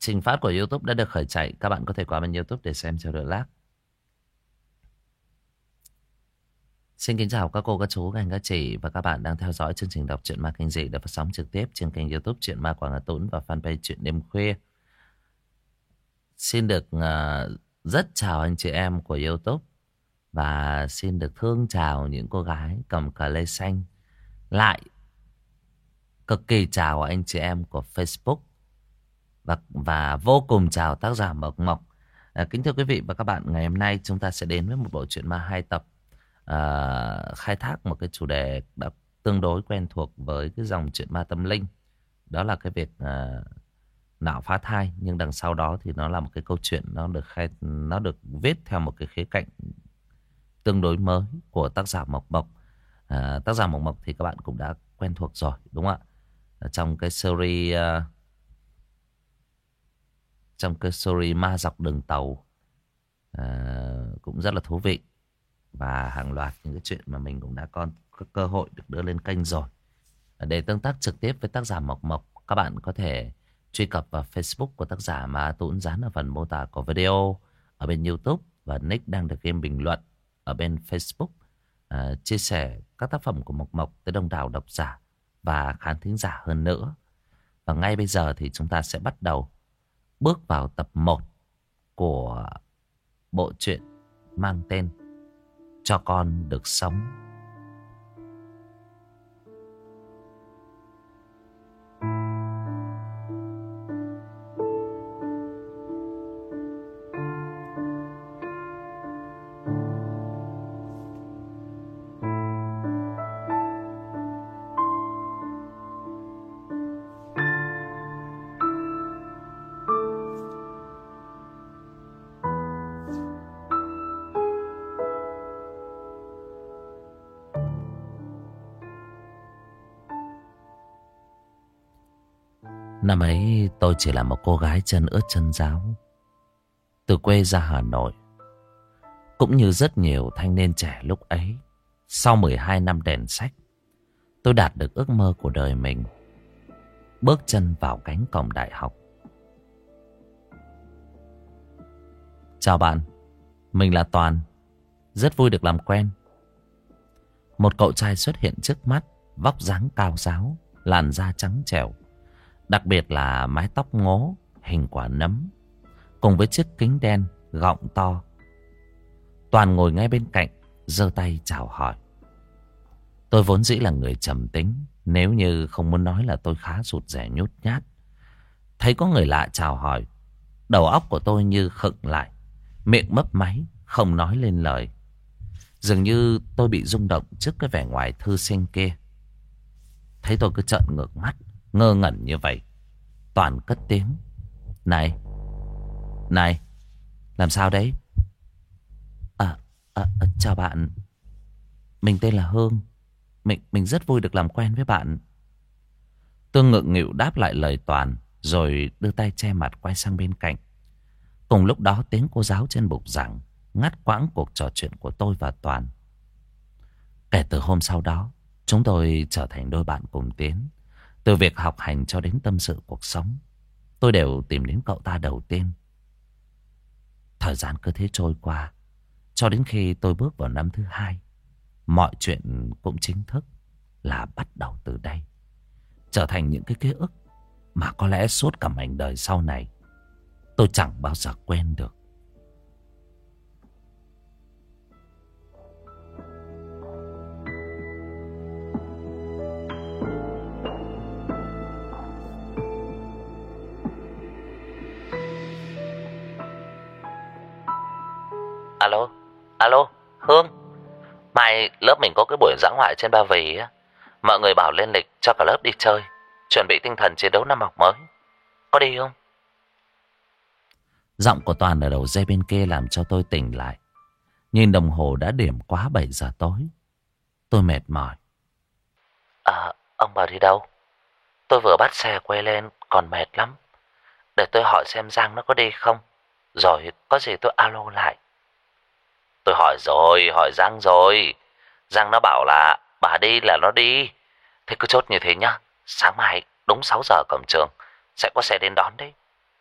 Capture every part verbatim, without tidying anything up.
Trình phát của YouTube đã được khởi chạy. Các bạn có thể qua bên YouTube để xem cho đỡ lag. Xin kính chào các cô, các chú, các anh, các chị và các bạn đang theo dõi chương trình đọc truyện ma kinh dị được phát sóng trực tiếp trên kênh YouTube Truyện Ma Quảng Hà Tũng và fanpage Truyện Đêm Khuya. Xin được uh, rất chào anh chị em của YouTube và xin được thương chào những cô gái cầm cờ lê xanh. Lại cực kỳ chào anh chị em của Facebook và, và vô cùng chào tác giả Mộc Mộc. À, kính thưa quý vị và các bạn, ngày hôm nay chúng ta sẽ đến với một bộ truyện ma hai tập. À, khai thác một cái chủ đề đã tương đối quen thuộc với cái dòng truyện ma tâm linh, đó là cái việc à, nạo phá thai, nhưng đằng sau đó thì nó là một cái câu chuyện nó được khai, nó được viết theo một cái khía cạnh tương đối mới của tác giả Mộc Mộc. À, tác giả Mộc Mộc thì các bạn cũng đã quen thuộc rồi, đúng không ạ? Ở trong cái series uh, trong cái series ma dọc đường tàu uh, cũng rất là thú vị. Và hàng loạt những cái chuyện mà mình cũng đã có, có cơ hội được đưa lên kênh rồi. Để tương tác trực tiếp với tác giả Mộc Mộc, các bạn có thể truy cập vào Facebook của tác giả mà Tuấn dán ở phần mô tả của video ở bên YouTube, và nick đang được game bình luận ở bên Facebook. À, chia sẻ các tác phẩm của Mộc Mộc tới đông đảo độc giả và khán thính giả hơn nữa. Và ngay bây giờ thì chúng ta sẽ bắt đầu bước vào tập một của bộ truyện mang tên Cho Con Được Sống. Năm ấy tôi chỉ là một cô gái chân ướt chân ráo, từ quê ra Hà Nội. Cũng như rất nhiều thanh niên trẻ lúc ấy, sau mười hai năm đèn sách, tôi đạt được ước mơ của đời mình, bước chân vào cánh cổng đại học. Chào bạn, mình là Toàn, rất vui được làm quen. Một cậu trai xuất hiện trước mắt, vóc dáng cao ráo, làn da trắng trẻo, đặc biệt là mái tóc ngố hình quả nấm, cùng với chiếc kính đen gọng to. Toàn ngồi ngay bên cạnh, giơ tay chào hỏi. Tôi vốn dĩ là người trầm tính, nếu như không muốn nói là tôi khá rụt rè nhút nhát. Thấy có người lạ chào hỏi, đầu óc của tôi như khựng lại, miệng mấp máy, không nói lên lời. Dường như tôi bị rung động trước cái vẻ ngoài thư sinh kia. Thấy tôi cứ trợn ngược mắt, ngơ ngẩn như vậy, Toàn cất tiếng. Này, này, làm sao đấy? À, à, à chào bạn, mình tên là Hương. Mình, mình rất vui được làm quen với bạn. Tôi ngượng nghịu đáp lại lời Toàn, rồi đưa tay che mặt quay sang bên cạnh. Cùng lúc đó tiếng cô giáo trên bục giảng ngắt quãng cuộc trò chuyện của tôi và Toàn. Kể từ hôm sau đó, chúng tôi trở thành đôi bạn cùng tiến. Từ việc học hành cho đến tâm sự cuộc sống, tôi đều tìm đến cậu ta đầu tiên. Thời gian cứ thế trôi qua, cho đến khi tôi bước vào năm thứ hai, mọi chuyện cũng chính thức là bắt đầu từ đây, trở thành những cái ký ức mà có lẽ suốt cả mảnh đời sau này tôi chẳng bao giờ quên được. Alo, alo, Hương. Mai lớp mình có cái buổi dã ngoại trên Ba Vì á. Mọi người bảo lên lịch cho cả lớp đi chơi, chuẩn bị tinh thần chiến đấu năm học mới. Có đi không? Giọng của Toàn ở đầu dây bên kia làm cho tôi tỉnh lại. Nhìn đồng hồ đã điểm quá bảy giờ tối. Tôi mệt mỏi. À, ông bảo đi đâu? Tôi vừa bắt xe quay lên còn mệt lắm. Để tôi hỏi xem Giang nó có đi không, rồi có gì tôi alo lại. Tôi hỏi rồi, hỏi Giang rồi. Giang nó bảo là bà đi là nó đi. Thế cứ chốt như thế nhá. Sáng mai đúng sáu giờ cổng trường sẽ có xe đến đón đấy.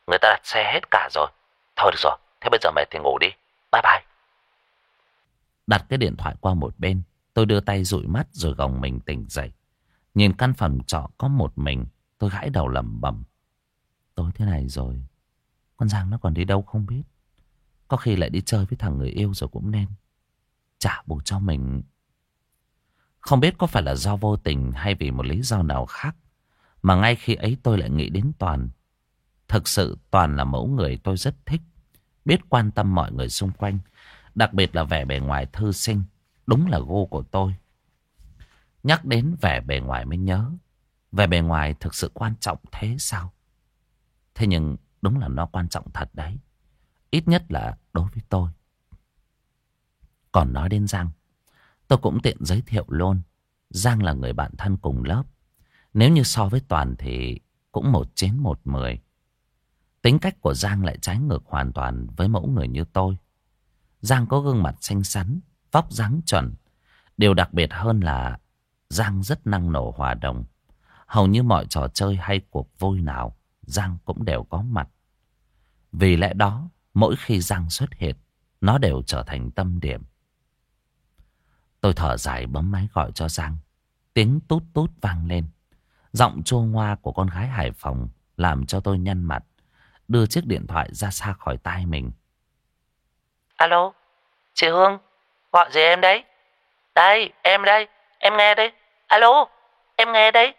Người ta đặt xe hết cả rồi. Thôi được rồi, thế bây giờ mày thì ngủ đi. Bye bye. Đặt cái điện thoại qua một bên, tôi đưa tay dụi mắt rồi gồng mình tỉnh dậy. Nhìn căn phòng trọ có một mình, tôi gãi đầu lẩm bẩm. Tối thế này rồi, con Giang nó còn đi đâu không biết. Có khi lại đi chơi với thằng người yêu rồi cũng nên. Trả bù cho mình. Không biết có phải là do vô tình hay vì một lý do nào khác, mà ngay khi ấy tôi lại nghĩ đến Toàn. Thực sự Toàn là mẫu người tôi rất thích, biết quan tâm mọi người xung quanh, đặc biệt là vẻ bề ngoài thư sinh. Đúng là gu của tôi. Nhắc đến vẻ bề ngoài mới nhớ, vẻ bề ngoài thực sự quan trọng thế sao? Thế nhưng đúng là nó quan trọng thật đấy. Ít nhất là đối với tôi. Còn nói đến Giang, tôi cũng tiện giới thiệu luôn. Giang là người bạn thân cùng lớp. Nếu như so với Toàn thì cũng một chín một mười. Tính cách của Giang lại trái ngược hoàn toàn với mẫu người như tôi. Giang có gương mặt xinh xắn, vóc dáng chuẩn. Điều đặc biệt hơn là Giang rất năng nổ hòa đồng. Hầu như mọi trò chơi hay cuộc vui nào Giang cũng đều có mặt. Vì lẽ đó, mỗi khi Giang xuất hiện, nó đều trở thành tâm điểm. Tôi thở dài bấm máy gọi cho Giang. Tiếng tút tút vang lên. Giọng chua ngoa của con gái Hải Phòng làm cho tôi nhăn mặt, đưa chiếc điện thoại ra xa khỏi tai mình. Alo, chị Hương, gọi gì em đấy? Đây, em đây, em nghe đây. Alo, em nghe đây.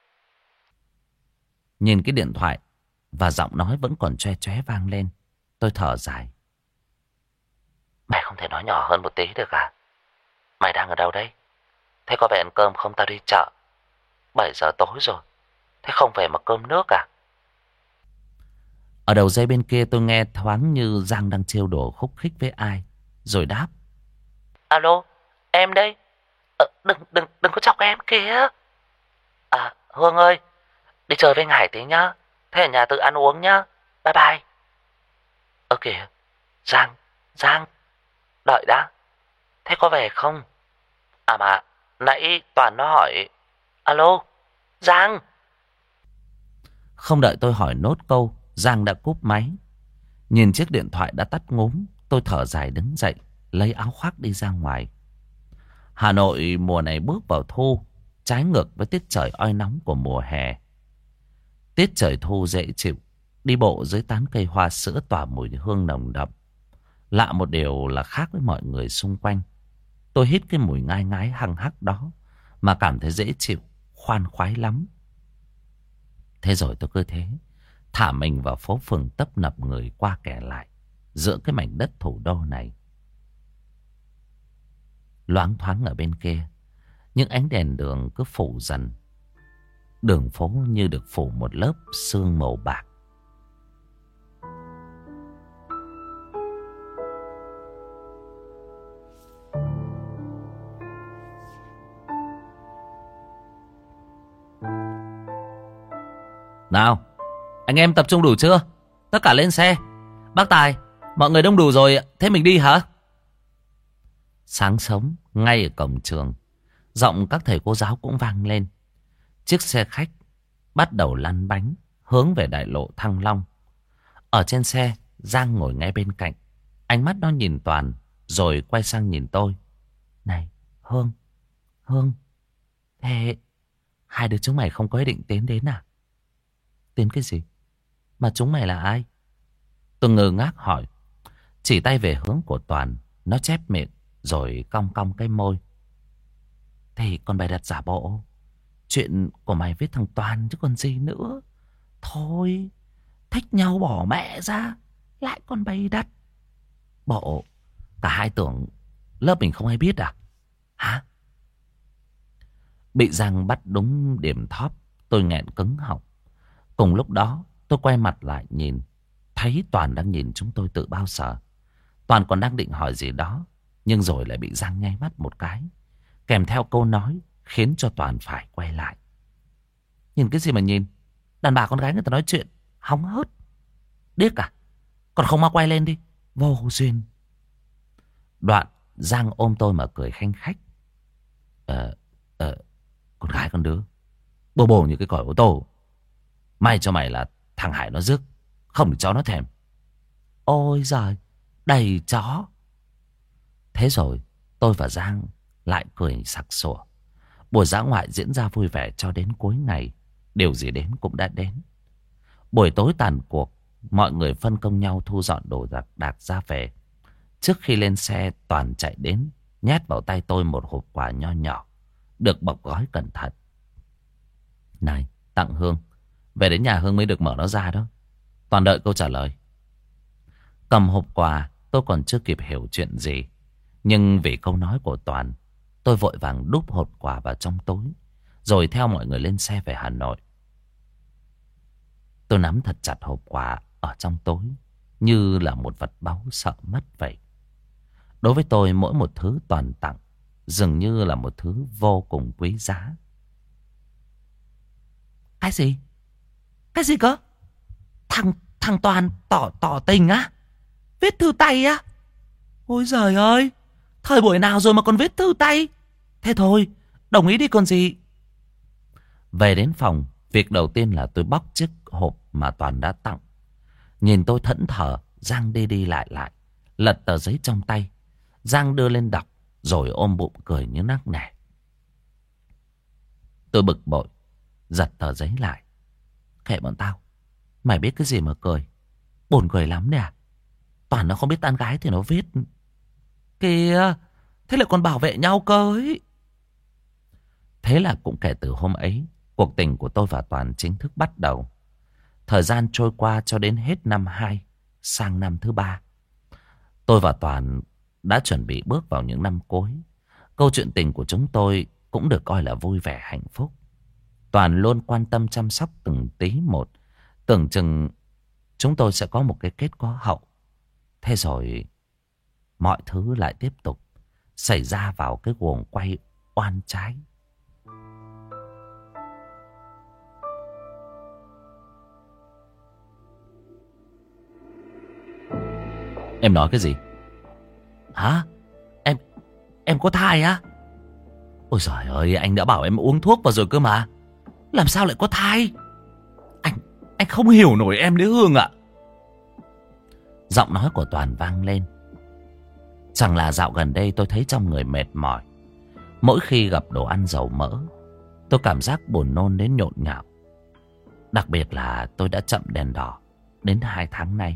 Nhìn cái điện thoại và giọng nói vẫn còn choe choé vang lên, tôi thở dài. Mày không thể nói nhỏ hơn một tí được à? Mày đang ở đâu đấy? Thế có về ăn cơm không, tao đi chợ. Bảy giờ tối rồi, thế không về mà cơm nước à? Ở đầu dây bên kia tôi nghe thoáng như Giang đang trêu đùa khúc khích với ai, rồi đáp. Alo, em đây. Ờ, đừng, đừng, đừng có chọc em kìa. À, Hương ơi, đi chơi với Hải tí nhá. Thế ở nhà tự ăn uống nhá. Bye bye. Ơ kìa, Giang, Giang, đợi đã. Thế có về không? À mà, nãy Toàn nó hỏi. Alo, Giang. Không đợi tôi hỏi nốt câu, Giang đã cúp máy. Nhìn chiếc điện thoại đã tắt ngúm, tôi thở dài đứng dậy, lấy áo khoác đi ra ngoài. Hà Nội mùa này bước vào thu, trái ngược với tiết trời oi nóng của mùa hè. Tiết trời thu dễ chịu, đi bộ dưới tán cây hoa sữa tỏa mùi hương nồng đậm. Lạ một điều là khác với mọi người xung quanh. Tôi hít cái mùi ngai ngái hăng hắc đó mà cảm thấy dễ chịu, khoan khoái lắm. Thế rồi tôi cứ thế thả mình vào phố phường tấp nập người qua kẻ lại giữa cái mảnh đất thủ đô này. Loáng thoáng ở bên kia, những ánh đèn đường cứ phủ dần. Đường phố như được phủ một lớp sương màu bạc. Nào, anh em tập trung đủ chưa? Tất cả lên xe. Bác Tài, mọi người đông đủ rồi, thế mình đi hả? Sáng sớm, ngay ở cổng trường, giọng các thầy cô giáo cũng vang lên. Chiếc xe khách bắt đầu lăn bánh hướng về đại lộ Thăng Long. Ở trên xe, Giang ngồi ngay bên cạnh. Ánh mắt nó nhìn Toàn, rồi quay sang nhìn tôi. Này, Hương, Hương, thế hai đứa chúng mày không có ý định tiến đến à? Tiến cái gì? Mà chúng mày là ai? Tôi ngơ ngác hỏi. Chỉ tay về hướng của Toàn, nó chép miệng rồi cong cong cái môi. Thì con bày đặt giả bộ. Chuyện của mày với thằng Toàn chứ còn gì nữa. Thôi, thích nhau bỏ mẹ ra, lại còn bày đặt. Bộ, cả hai tưởng lớp mình không ai biết à? Hả? Bị Giang bắt đúng điểm thóp, tôi nghẹn cứng họng. Cùng lúc đó, tôi quay mặt lại nhìn, thấy Toàn đang nhìn chúng tôi tự bao giờ. Toàn còn đang định hỏi gì đó, nhưng rồi lại bị Giang nháy mắt một cái, kèm theo câu nói khiến cho Toàn phải quay lại. Nhìn cái gì mà nhìn? Đàn bà con gái người ta nói chuyện hóng hớt, điếc à? Còn không mau quay lên đi, vô duyên. Đoạn Giang ôm tôi mà cười khanh khách. Ờ, ờ, con gái con đứa bồ bồ như cái còi ô tô. May cho mày là thằng Hải nó rước, không để chó nó thèm. Ôi giời, đầy chó. Thế rồi tôi và Giang lại cười sặc sủa. Buổi dã ngoại diễn ra vui vẻ cho đến cuối ngày. Điều gì đến cũng đã đến. Buổi tối tàn cuộc, mọi người phân công nhau thu dọn đồ đạc, đạc ra về. Trước khi lên xe, Toàn chạy đến, nhét vào tay tôi một hộp quà nho nhỏ, được bọc gói cẩn thận. Này, tặng Hương. Về đến nhà Hương mới được mở nó ra đó. Toàn đợi câu trả lời. Cầm hộp quà, tôi còn chưa kịp hiểu chuyện gì. Nhưng vì câu nói của Toàn, tôi vội vàng đúp hộp quà vào trong túi, rồi theo mọi người lên xe về Hà Nội. Tôi nắm thật chặt hộp quà ở trong túi, như là một vật báu sợ mất vậy. Đối với tôi, mỗi một thứ Toàn tặng dường như là một thứ vô cùng quý giá. Cái gì? Cái gì cơ? Thằng, thằng Toàn tỏ tỏ tình á? Viết thư tay á? Ôi giời ơi, thời buổi nào rồi mà còn viết thư tay? Thế thôi, đồng ý đi còn gì. Về đến phòng, việc đầu tiên là tôi bóc chiếc hộp mà Toàn đã tặng. Nhìn tôi thẫn thờ, Giang đi đi lại lại, lật tờ giấy trong tay. Giang đưa lên đọc, rồi ôm bụng cười như nắc nẻ. Tôi bực bội, giật tờ giấy lại. Kệ bọn tao, mày biết cái gì mà cười? Buồn cười lắm nè. Toàn nó không biết tán gái thì nó viết. Kìa, thế lại còn bảo vệ nhau cơ ấy. Thế là cũng kể từ hôm ấy, cuộc tình của tôi và Toàn chính thức bắt đầu. Thời gian trôi qua cho đến hết năm hai, sang năm thứ ba. Tôi và Toàn đã chuẩn bị bước vào những năm cuối. Câu chuyện tình của chúng tôi cũng được coi là vui vẻ hạnh phúc. Toàn luôn quan tâm chăm sóc từng tí một. Tưởng chừng chúng tôi sẽ có một cái kết có hậu. Thế rồi mọi thứ lại tiếp tục xảy ra vào cái guồng quay oan trái. Em nói cái gì? Hả? Em Em có thai á? Ôi giời ơi, anh đã bảo em uống thuốc vào rồi cơ mà. Làm sao lại có thai? Anh Anh không hiểu nổi em đấy Hương ạ. Giọng nói của Toàn vang lên. Chẳng là dạo gần đây tôi thấy trong người mệt mỏi. Mỗi khi gặp đồ ăn dầu mỡ, tôi cảm giác buồn nôn đến nhộn nhạo. Đặc biệt là tôi đã chậm đèn đỏ đến hai tháng nay.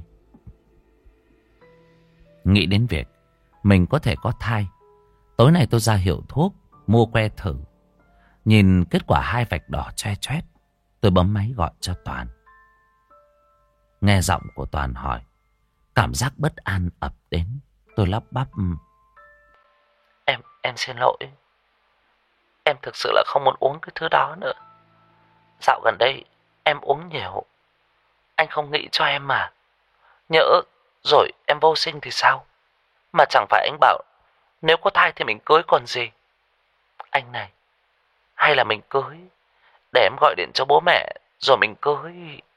Nghĩ đến việc mình có thể có thai, tối nay tôi ra hiệu thuốc mua que thử. Nhìn kết quả hai vạch đỏ choe choét, tôi bấm máy gọi cho Toàn. Nghe giọng của Toàn hỏi, cảm giác bất an ập đến. Tôi lắp bắp. Em, em xin lỗi. Em thực sự là không muốn uống cái thứ đó nữa. Dạo gần đây em uống nhiều. Anh không nghĩ cho em mà. Nhỡ rồi em vô sinh thì sao? Mà chẳng phải anh bảo nếu có thai thì mình cưới còn gì. Anh này, hay là mình cưới, để em gọi điện cho bố mẹ rồi mình cưới.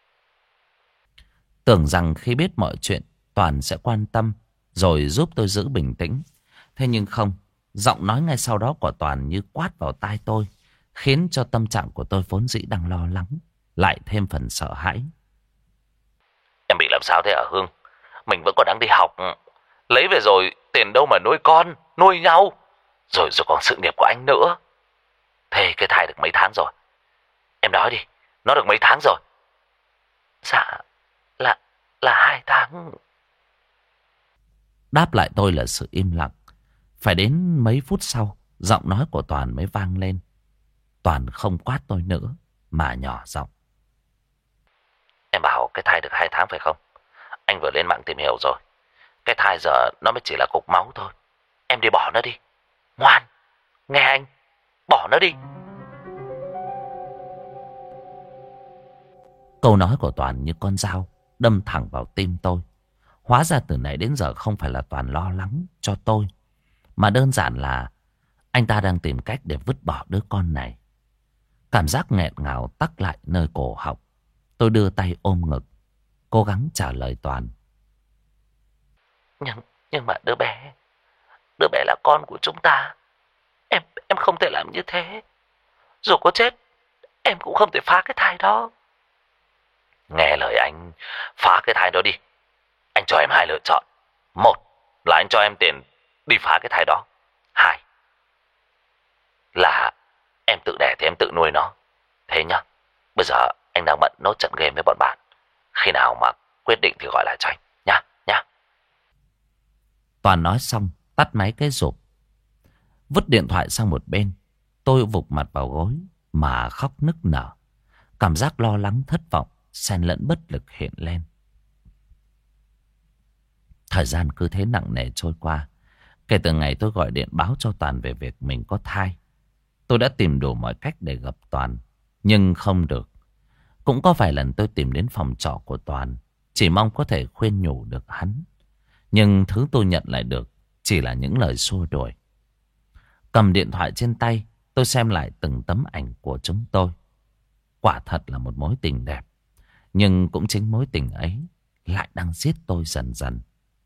Tưởng rằng khi biết mọi chuyện Toàn sẽ quan tâm rồi giúp tôi giữ bình tĩnh. Thế nhưng không, giọng nói ngay sau đó của Toàn như quát vào tai tôi, khiến cho tâm trạng của tôi vốn dĩ đang lo lắng lại thêm phần sợ hãi. Em bị làm sao thế hả Hương? Mình vẫn còn đang đi học. Lấy về rồi tiền đâu mà nuôi con, nuôi nhau. Rồi rồi còn sự nghiệp của anh nữa. Thế cái thai được mấy tháng rồi? Em nói đi, nó được mấy tháng rồi? Dạ, là, là hai tháng. Đáp lại tôi là sự im lặng. Phải đến mấy phút sau, giọng nói của Toàn mới vang lên. Toàn không quát tôi nữa, mà nhỏ giọng. Em bảo cái thai được hai tháng phải không? Anh vừa lên mạng tìm hiểu rồi. Cái thai giờ nó mới chỉ là cục máu thôi. Em đi bỏ nó đi. Ngoan, nghe anh, bỏ nó đi. Câu nói của Toàn như con dao đâm thẳng vào tim tôi. Hóa ra từ nãy đến giờ không phải là Toàn lo lắng cho tôi, mà đơn giản là anh ta đang tìm cách để vứt bỏ đứa con này. Cảm giác nghẹn ngào tắc lại nơi cổ họng. Tôi đưa tay ôm ngực, cố gắng trả lời Toàn. Nhưng, nhưng mà đứa bé, đứa bé là con của chúng ta. Em, em không thể làm như thế. Dù có chết, em cũng không thể phá cái thai đó. Nghe lời anh, phá cái thai đó đi. Anh cho em hai lựa chọn. Một là anh cho em tiền đi phá cái thai đó. Hai là em tự đẻ thì em tự nuôi nó. Thế nhá. Bây giờ anh đang bận nốt trận game với bọn bạn. Khi nào mà quyết định thì gọi lại cho anh nhá, nhá. Toàn nói xong tắt máy cái rụp, vứt điện thoại sang một bên. Tôi vụt mặt vào gối mà khóc nức nở. Cảm giác lo lắng, thất vọng xen lẫn bất lực hiện lên. Thời gian cứ thế nặng nề trôi qua. Kể từ ngày tôi gọi điện báo cho Toàn về việc mình có thai, tôi đã tìm đủ mọi cách để gặp Toàn, nhưng không được. Cũng có vài lần tôi tìm đến phòng trọ của Toàn, chỉ mong có thể khuyên nhủ được hắn. Nhưng thứ tôi nhận lại được chỉ là những lời xua đuổi. Cầm điện thoại trên tay, tôi xem lại từng tấm ảnh của chúng tôi. Quả thật là một mối tình đẹp. Nhưng cũng chính mối tình ấy lại đang giết tôi dần dần.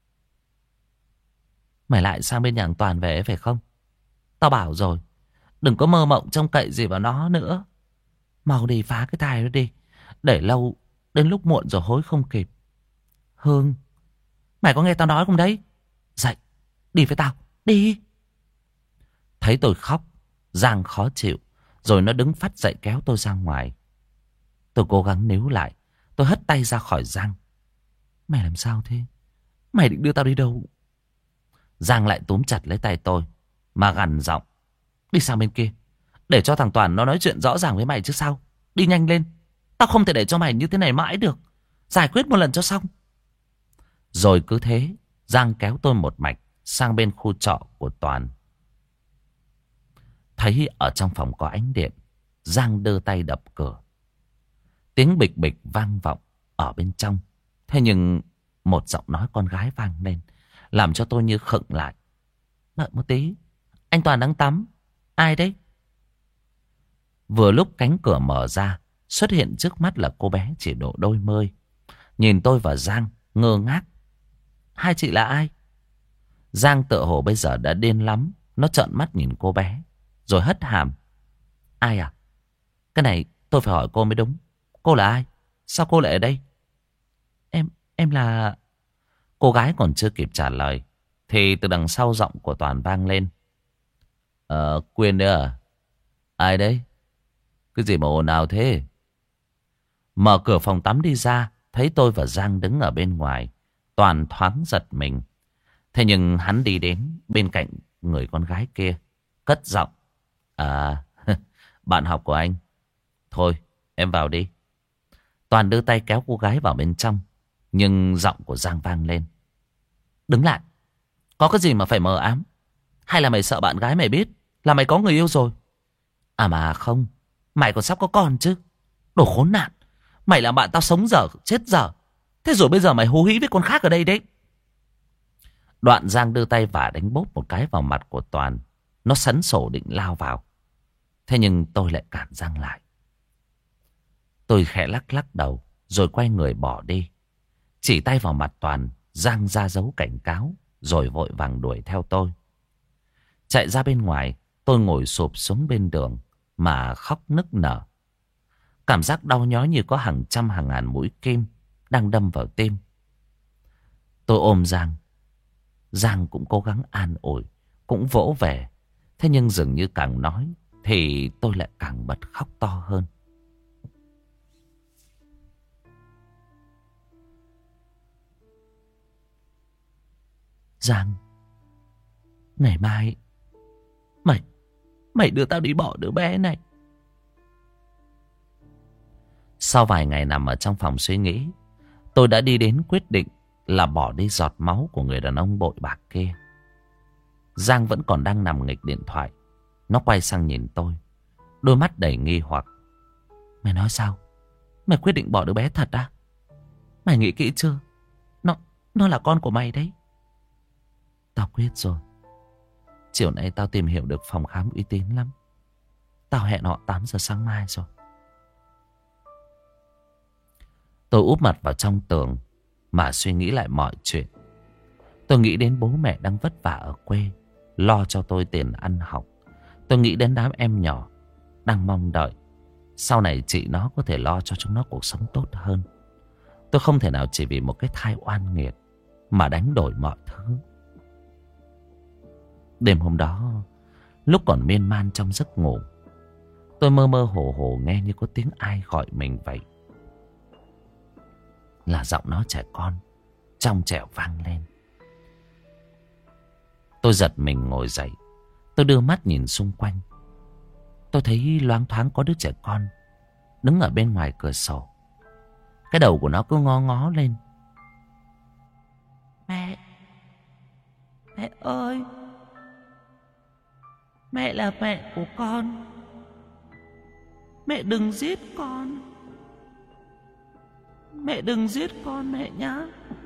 Mày lại sang bên nhà Toàn về phải không? Tao bảo rồi, đừng có mơ mộng trông cậy gì vào nó nữa. Mau đi phá cái thai đó đi. Để lâu, đến lúc muộn rồi hối không kịp. Hương, mày có nghe tao nói không đấy? Dậy, đi với tao, đi. Thấy tôi khóc, Giang khó chịu, rồi nó đứng phắt dậy kéo tôi ra ngoài. Tôi cố gắng níu lại. Tôi hất tay ra khỏi Giang. Mày làm sao thế? Mày định đưa tao đi đâu? Giang lại túm chặt lấy tay tôi mà gằn giọng. Đi sang bên kia, để cho thằng Toàn nó nói chuyện rõ ràng với mày chứ sao. Đi nhanh lên. Tao không thể để cho mày như thế này mãi được. Giải quyết một lần cho xong. Rồi cứ thế Giang kéo tôi một mạch sang bên khu trọ của Toàn. Thấy ở trong phòng có ánh điện, Giang đưa tay đập cửa. Tiếng bịch bịch vang vọng ở bên trong. Thế nhưng một giọng nói con gái vang lên, làm cho tôi như khựng lại. Đợi một tí, anh Toàn đang tắm. Ai đấy? Vừa lúc cánh cửa mở ra, xuất hiện trước mắt là cô bé chỉ độ đôi mươi. Nhìn tôi và Giang ngơ ngác. Hai chị là ai? Giang tựa hồ bây giờ đã điên lắm. Nó trợn mắt nhìn cô bé, rồi hất hàm. Ai à? Cái này tôi phải hỏi cô mới đúng. Cô là ai? Sao cô lại ở đây? Em, em là... Cô gái còn chưa kịp trả lời thì từ đằng sau giọng của Toàn vang lên. Ờ, Quyên đấy à? Ai đấy? Cái gì mà ồn ào thế? Mở cửa phòng tắm đi ra, thấy tôi và Giang đứng ở bên ngoài. Toàn thoáng giật mình. Thế nhưng hắn đi đến bên cạnh người con gái kia, cất giọng. À, bạn học của anh. Thôi, em vào đi. Toàn đưa tay kéo cô gái vào bên trong. Nhưng giọng của Giang vang lên. Đứng lại. Có cái gì mà phải mờ ám? Hay là mày sợ bạn gái mày biết là mày có người yêu rồi? À mà không, mày còn sắp có con chứ. Đồ khốn nạn. Mày làm bạn tao sống dở, chết dở. Thế rồi bây giờ mày hú hí với con khác ở đây đấy. Đoạn Giang đưa tay và đánh bốp một cái vào mặt của Toàn. Nó sấn sổ định lao vào. Thế nhưng tôi lại cản Giang lại. Tôi khẽ lắc lắc đầu, rồi quay người bỏ đi. Chỉ tay vào mặt Toàn, Giang ra dấu cảnh cáo, rồi vội vàng đuổi theo tôi. Chạy ra bên ngoài, tôi ngồi xụp xuống bên đường mà khóc nức nở. Cảm giác đau nhói như có hàng trăm hàng ngàn mũi kim đang đâm vào tim. Tôi ôm Giang. Giang cũng cố gắng an ủi, cũng vỗ về. Thế nhưng dường như càng nói thì tôi lại càng bật khóc to hơn. Giang, ngày mai Mày Mày đưa tao đi bỏ đứa bé này. Sau vài ngày nằm ở trong phòng suy nghĩ, tôi đã đi đến quyết định là bỏ đi giọt máu của người đàn ông bội bạc kia. Giang vẫn còn đang nằm nghịch điện thoại. Nó quay sang nhìn tôi, đôi mắt đầy nghi hoặc. Mày nói sao? Mày quyết định bỏ đứa bé thật à? Mày nghĩ kỹ chưa? Nó, nó là con của mày đấy. Tao quyết rồi. Chiều nay tao tìm hiểu được phòng khám uy tín lắm. Tao hẹn họ tám giờ sáng mai rồi. Tôi úp mặt vào trong tường mà suy nghĩ lại mọi chuyện. Tôi nghĩ đến bố mẹ đang vất vả ở quê, lo cho tôi tiền ăn học. Tôi nghĩ đến đám em nhỏ đang mong đợi sau này chị nó có thể lo cho chúng nó cuộc sống tốt hơn. Tôi không thể nào chỉ vì một cái thai oan nghiệt mà đánh đổi mọi thứ. Đêm hôm đó, lúc còn miên man trong giấc ngủ, tôi mơ mơ hồ hồ nghe như có tiếng ai gọi mình vậy. Là giọng nói trẻ con, trong trẻo vang lên. Tôi giật mình ngồi dậy. Tôi đưa mắt nhìn xung quanh. Tôi thấy loáng thoáng có đứa trẻ con đứng ở bên ngoài cửa sổ. Cái đầu của nó cứ ngó ngó lên. Mẹ! Mẹ ơi! Mẹ là mẹ của con. Mẹ đừng giết con. Mẹ đừng giết con mẹ nhá.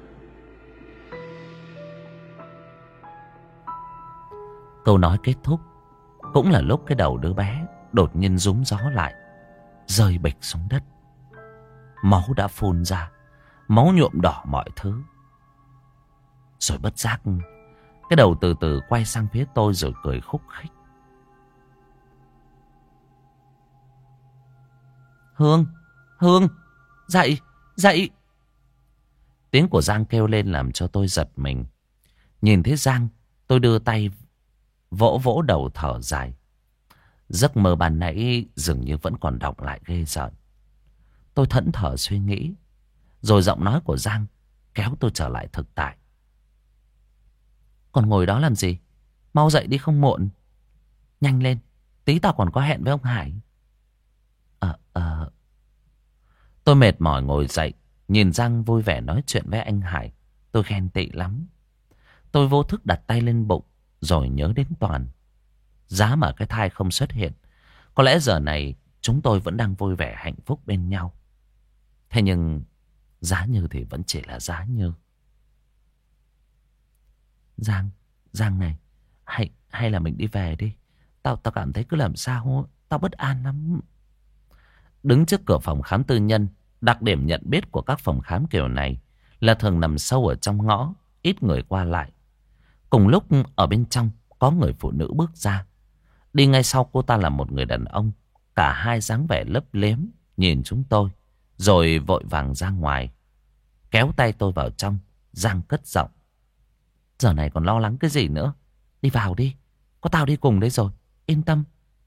Câu nói kết thúc cũng là lúc cái đầu đứa bé đột nhiên rúm gió lại, rơi bịch xuống đất. Máu đã phun ra, máu nhuộm đỏ mọi thứ. Rồi bất giác, cái đầu từ từ quay sang phía tôi rồi cười khúc khích. Hương, Hương, dậy, dậy. Tiếng của Giang kêu lên làm cho tôi giật mình. Nhìn thấy Giang, tôi đưa tay vỗ vỗ đầu thở dài. Giấc mơ ban nãy dường như vẫn còn đọng lại ghê rợn. Tôi thẫn thờ suy nghĩ. Rồi giọng nói của Giang kéo tôi trở lại thực tại. Còn ngồi đó làm gì? Mau dậy đi không muộn. Nhanh lên, tí tao còn có hẹn với ông Hải. Ờ, ờ. Tôi mệt mỏi ngồi dậy. Nhìn Giang vui vẻ nói chuyện với anh Hải. Tôi ghen tị lắm. Tôi vô thức đặt tay lên bụng. Rồi nhớ đến Toàn. Giá mà cái thai không xuất hiện, có lẽ giờ này chúng tôi vẫn đang vui vẻ hạnh phúc bên nhau. Thế nhưng Giá Như thì vẫn chỉ là Giá Như. Giang, Giang này, hay, hay là mình đi về đi. Tao, tao cảm thấy cứ làm sao, tao bất an lắm. Đứng trước cửa phòng khám tư nhân, đặc điểm nhận biết của các phòng khám kiểu này là thường nằm sâu ở trong ngõ, ít người qua lại. Cùng lúc ở bên trong có người phụ nữ bước ra. Đi ngay sau cô ta là một người đàn ông. Cả hai dáng vẻ lấp lếm nhìn chúng tôi, rồi vội vàng ra ngoài. Kéo tay tôi vào trong. Giang cất giọng. Giờ này còn lo lắng cái gì nữa? Đi vào đi, có tao đi cùng đấy rồi, yên tâm.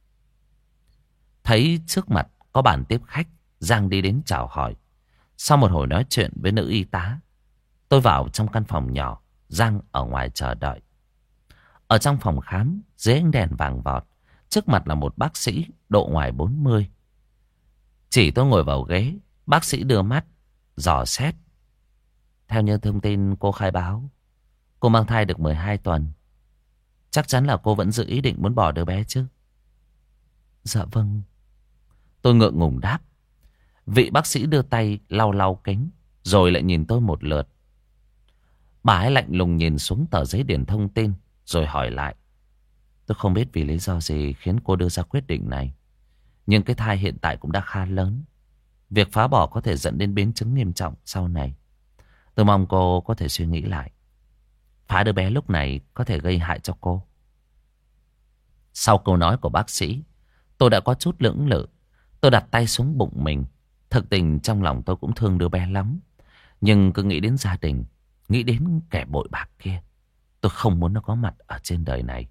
Thấy trước mặt có bàn tiếp khách, Giang đi đến chào hỏi. Sau một hồi nói chuyện với nữ y tá, tôi vào trong căn phòng nhỏ. Giang ở ngoài chờ đợi. Ở trong phòng khám, dưới ánh đèn vàng vọt, trước mặt là một bác sĩ độ ngoài bốn mươi. Chỉ tôi ngồi vào ghế, bác sĩ đưa mắt dò xét. Theo như thông tin cô khai báo, cô mang thai được mười hai tuần. Chắc chắn là cô vẫn giữ ý định muốn bỏ đứa bé chứ? Dạ vâng. Tôi ngượng ngùng đáp. Vị bác sĩ đưa tay lau lau kính, rồi lại nhìn tôi một lượt. Bà ấy lạnh lùng nhìn xuống tờ giấy điền thông tin, rồi hỏi lại. Tôi không biết vì lý do gì khiến cô đưa ra quyết định này, nhưng cái thai hiện tại cũng đã khá lớn. Việc phá bỏ có thể dẫn đến biến chứng nghiêm trọng sau này. Tôi mong cô có thể suy nghĩ lại. Phá đứa bé lúc này có thể gây hại cho cô. Sau câu nói của bác sĩ, tôi đã có chút lưỡng lự. Tôi đặt tay xuống bụng mình. Thực tình trong lòng tôi cũng thương đứa bé lắm. Nhưng cứ nghĩ đến gia đình, nghĩ đến kẻ bội bạc kia, tôi không muốn nó có mặt ở trên đời này.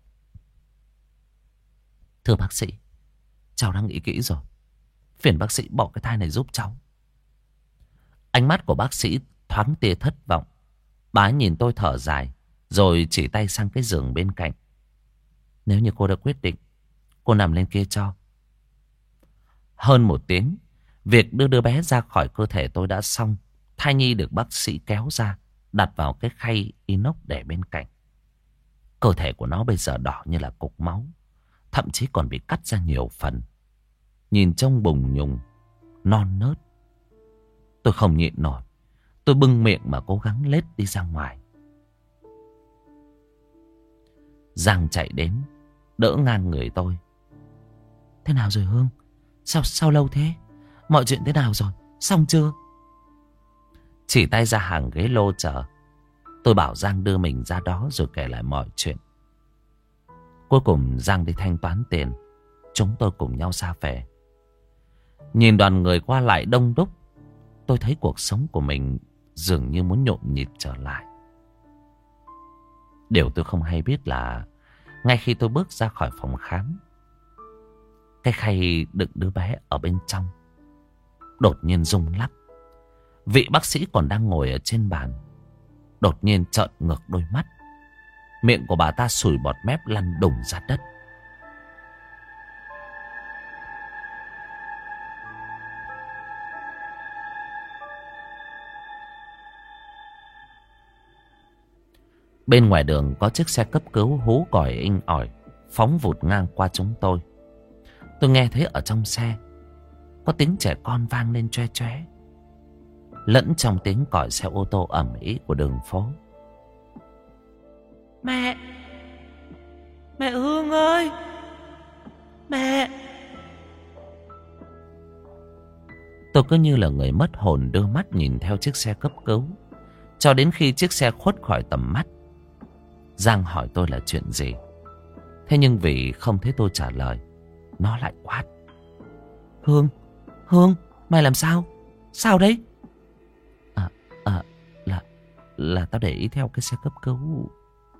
Thưa bác sĩ, cháu đã nghĩ kỹ rồi. Phiền bác sĩ bỏ cái thai này giúp cháu. Ánh mắt của bác sĩ thoáng tia thất vọng. Bà ấy nhìn tôi thở dài, rồi chỉ tay sang cái giường bên cạnh. Nếu như cô đã quyết định, cô nằm lên kia cho. Hơn một tiếng, việc đưa đứa bé ra khỏi cơ thể tôi đã xong. Thai nhi được bác sĩ kéo ra, đặt vào cái khay inox để bên cạnh. Cơ thể của nó bây giờ đỏ như là cục máu, thậm chí còn bị cắt ra nhiều phần. Nhìn trông bùng nhùng, non nớt. Tôi không nhịn nổi. Tôi bưng miệng mà cố gắng lết đi ra ngoài. Giang chạy đến, đỡ ngang người tôi. Thế nào rồi Hương? Sao, sao lâu thế? Mọi chuyện thế nào rồi? Xong chưa? Chỉ tay ra hàng ghế lô chờ. Tôi bảo Giang đưa mình ra đó rồi kể lại mọi chuyện. Cuối cùng Giang đi thanh toán tiền. Chúng tôi cùng nhau ra về. Nhìn đoàn người qua lại đông đúc, tôi thấy cuộc sống của mình dường như muốn nhộn nhịp trở lại. Điều tôi không hay biết là ngay khi tôi bước ra khỏi phòng khám, cái khay đựng đứa bé ở bên trong đột nhiên rung lắc. Vị bác sĩ còn đang ngồi ở trên bàn đột nhiên trợn ngược đôi mắt. Miệng của bà ta sùi bọt mép lăn đùng ra đất. Bên ngoài đường có chiếc xe cấp cứu hú còi inh ỏi phóng vụt ngang qua chúng tôi. Tôi nghe thấy ở trong xe có tiếng trẻ con vang lên choe choé, lẫn trong tiếng còi xe ô tô ầm ĩ của đường phố. Mẹ! Mẹ Hương ơi! Mẹ! Tôi cứ như là người mất hồn đưa mắt nhìn theo chiếc xe cấp cứu cho đến khi chiếc xe khuất khỏi tầm mắt. Giang hỏi tôi là chuyện gì. Thế nhưng vì không thấy tôi trả lời, nó lại quát: Hương! Hương! Mày làm sao? Sao đấy? À, à, là, là tao để ý theo cái xe cấp cứu.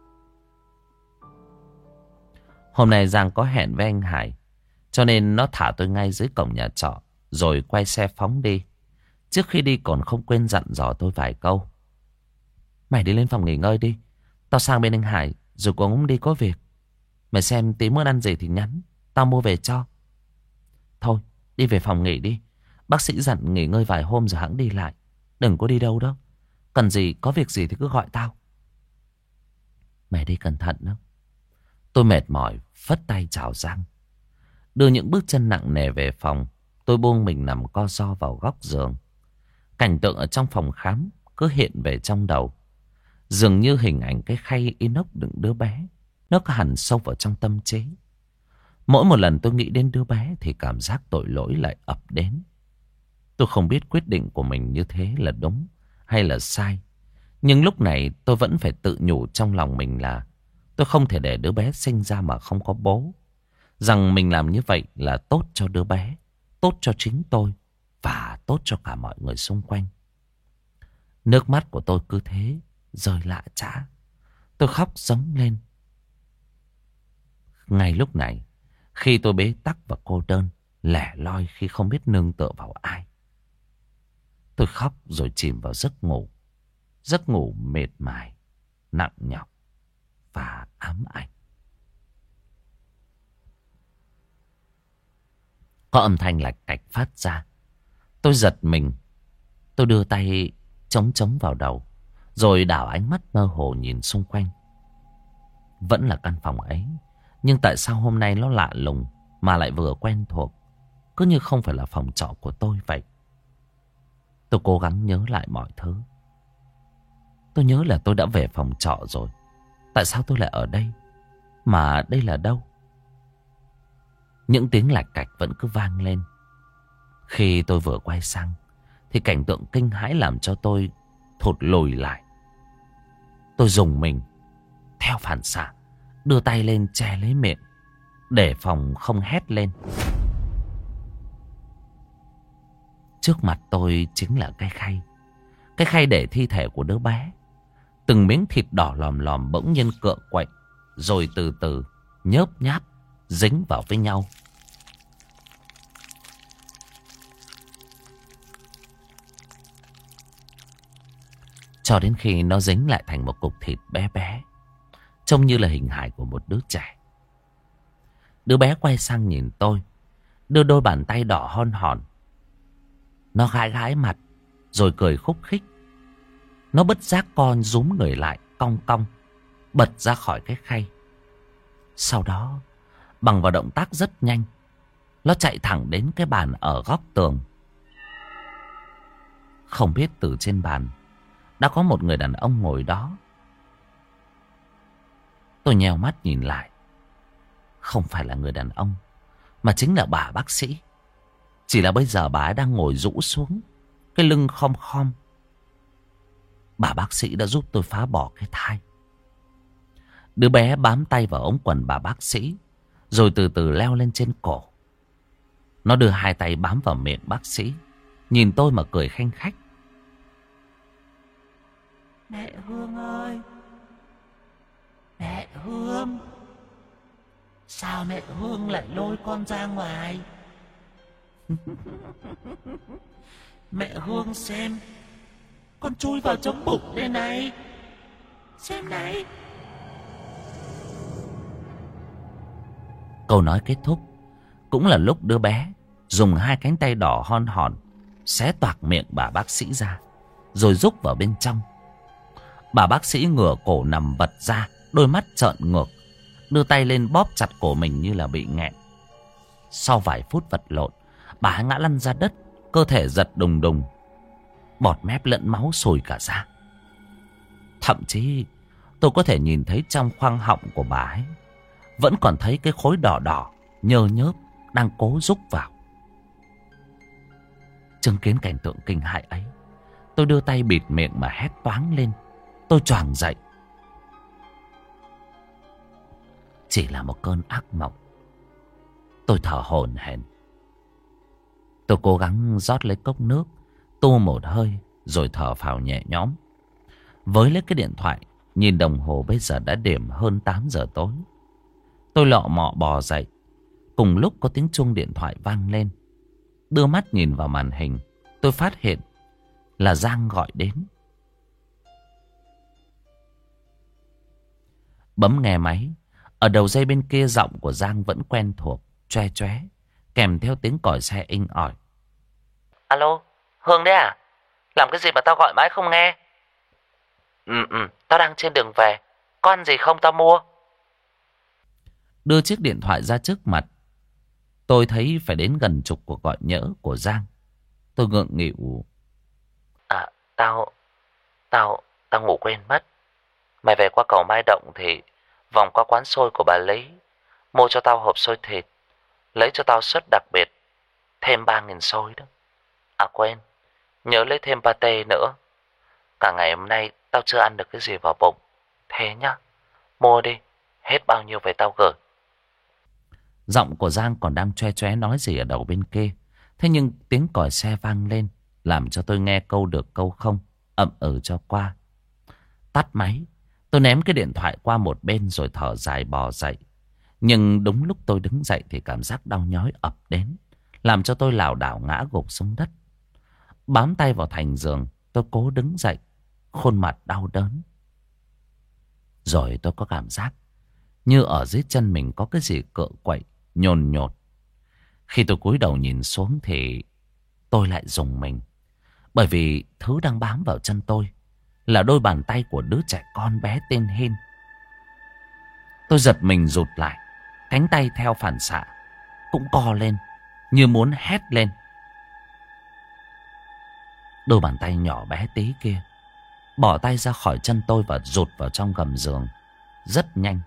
Hôm nay Giang có hẹn với anh Hải, cho nên nó thả tôi ngay dưới cổng nhà trọ, rồi quay xe phóng đi. Trước khi đi còn không quên dặn dò tôi vài câu: Mày đi lên phòng nghỉ ngơi đi, tao sang bên anh Hải rồi cũng đi có việc. Mày xem tí muốn ăn gì thì nhắn, tao mua về cho. Thôi đi về phòng nghỉ đi, bác sĩ dặn nghỉ ngơi vài hôm rồi hẵng đi lại. Đừng có đi đâu đâu, cần gì có việc gì thì cứ gọi tao. Mày đi cẩn thận đó. Tôi mệt mỏi phất tay chào Giang, đưa những bước chân nặng nề về phòng. Tôi buông mình nằm co ro vào góc giường. Cảnh tượng ở trong phòng khám cứ hiện về trong đầu. Dường như hình ảnh cái khay inox đựng đứa bé nó cứ hằn sâu vào trong tâm trí. Mỗi một lần tôi nghĩ đến đứa bé thì cảm giác tội lỗi lại ập đến. Tôi không biết quyết định của mình như thế là đúng hay là sai. Nhưng lúc này tôi vẫn phải tự nhủ trong lòng mình là tôi không thể để đứa bé sinh ra mà không có bố. Rằng mình làm như vậy là tốt cho đứa bé, tốt cho chính tôi và tốt cho cả mọi người xung quanh. Nước mắt của tôi cứ thế rơi lạ chã. Tôi khóc giống lên. Ngay lúc này, khi tôi bế tắc và cô đơn, lẻ loi khi không biết nương tựa vào ai, tôi khóc rồi chìm vào giấc ngủ. Giấc ngủ mệt mỏi, nặng nhọc và ám ảnh. Có âm thanh lạch cạch phát ra. Tôi giật mình. Tôi đưa tay chống chống vào đầu, rồi đảo ánh mắt mơ hồ nhìn xung quanh. Vẫn là căn phòng ấy, nhưng tại sao hôm nay nó lạ lùng mà lại vừa quen thuộc, cứ như không phải là phòng trọ của tôi vậy. Tôi cố gắng nhớ lại mọi thứ. Tôi nhớ là tôi đã về phòng trọ rồi. Tại sao tôi lại ở đây? Mà đây là đâu? Những tiếng lạch cạch vẫn cứ vang lên. Khi tôi vừa quay sang thì cảnh tượng kinh hãi làm cho tôi thụt lùi lại. Tôi rùng mình, theo phản xạ đưa tay lên che lấy miệng để phòng không hét lên. Trước mặt tôi chính là cái khay. Cái khay để thi thể của đứa bé. Từng miếng thịt đỏ lòm lòm bỗng nhiên cựa quậy, rồi từ từ nhớp nháp dính vào với nhau. Cho đến khi nó dính lại thành một cục thịt bé bé, trông như là hình hài của một đứa trẻ. Đứa bé quay sang nhìn tôi, đưa đôi bàn tay đỏ hon hòn. Nó gãi gãi mặt, rồi cười khúc khích. Nó bất giác con rúm người lại, cong cong, bật ra khỏi cái khay. Sau đó, bằng vào động tác rất nhanh, nó chạy thẳng đến cái bàn ở góc tường. Không biết từ trên bàn đã có một người đàn ông ngồi đó. Tôi nheo mắt nhìn lại. Không phải là người đàn ông, mà chính là bà bác sĩ. Chỉ là bây giờ bà ấy đang ngồi rũ xuống, cái lưng khom khom. Bà bác sĩ đã giúp tôi phá bỏ cái thai. Đứa bé bám tay vào ống quần bà bác sĩ, rồi từ từ leo lên trên cổ. Nó đưa hai tay bám vào miệng bác sĩ, nhìn tôi mà cười khanh khách. Mẹ Hương ơi! Mẹ Hương! Sao mẹ Hương lại lôi con ra ngoài? Mẹ Hương xem, con chui vào trong bụng đây này. Xem này. Câu nói kết thúc cũng là lúc đứa bé dùng hai cánh tay đỏ hon hòn xé toạc miệng bà bác sĩ ra, rồi rúc vào bên trong. Bà bác sĩ ngửa cổ nằm bật ra, đôi mắt trợn ngược, đưa tay lên bóp chặt cổ mình như là bị nghẹn. Sau vài phút vật lộn, bà ấy ngã lăn ra đất, cơ thể giật đùng đùng, bọt mép lẫn máu sùi cả ra. Thậm chí tôi có thể nhìn thấy trong khoang họng của bà ấy vẫn còn thấy cái khối đỏ đỏ nhơ nhớp đang cố rúc vào. Chứng kiến cảnh tượng kinh hãi ấy, tôi đưa tay bịt miệng mà hét toáng lên. Tôi choàng dậy. Chỉ là một cơn ác mộng. Tôi thở hổn hển. Tôi cố gắng rót lấy cốc nước, tu một hơi rồi thở phào nhẹ nhõm. Với lấy cái điện thoại, nhìn đồng hồ bây giờ đã điểm hơn tám giờ tối. Tôi lọ mọ bò dậy. Cùng lúc có tiếng chuông điện thoại vang lên. Đưa mắt nhìn vào màn hình, tôi phát hiện là Giang gọi đến. Bấm nghe máy. Ở đầu dây bên kia giọng của Giang vẫn quen thuộc, choe choé, kèm theo tiếng còi xe inh ỏi. Alo, Hương đấy à? Làm cái gì mà tao gọi mãi không nghe? Ừ ừ, tao đang trên đường về. Có ăn gì không tao mua? Đưa chiếc điện thoại ra trước mặt. Tôi thấy phải đến gần chục cuộc gọi nhỡ của Giang. Tôi ngượng nghịu. À, tao, tao, tao ngủ quên mất. Mày về qua cầu Mai Động thì vòng qua quán xôi của bà Lý, mua cho tao hộp xôi thịt, lấy cho tao suất đặc biệt, thêm ba nghìn xôi đó. À quên, nhớ lấy thêm pate nữa. Cả ngày hôm nay tao chưa ăn được cái gì vào bụng. Thế nhá, mua đi, hết bao nhiêu về tao gửi. Giọng của Giang còn đang choe choé nói gì ở đầu bên kia. Thế nhưng tiếng còi xe vang lên, làm cho tôi nghe câu được câu không, ậm ừ cho qua. Tắt máy, tôi ném cái điện thoại qua một bên rồi thở dài bò dậy. Nhưng đúng lúc tôi đứng dậy thì cảm giác đau nhói ập đến, làm cho tôi lảo đảo ngã gục xuống đất. Bám tay vào thành giường, tôi cố đứng dậy, khuôn mặt đau đớn. Rồi tôi có cảm giác như ở dưới chân mình có cái gì cựa quậy, nhồn nhột. Khi tôi cúi đầu nhìn xuống thì tôi lại rùng mình. Bởi vì thứ đang bám vào chân tôi là đôi bàn tay của đứa trẻ con bé tên Hin. Tôi giật mình rụt lại, cánh tay theo phản xạ cũng co lên như muốn hét lên. Đôi bàn tay nhỏ bé tí kia bỏ tay ra khỏi chân tôi và rụt vào trong gầm giường rất nhanh.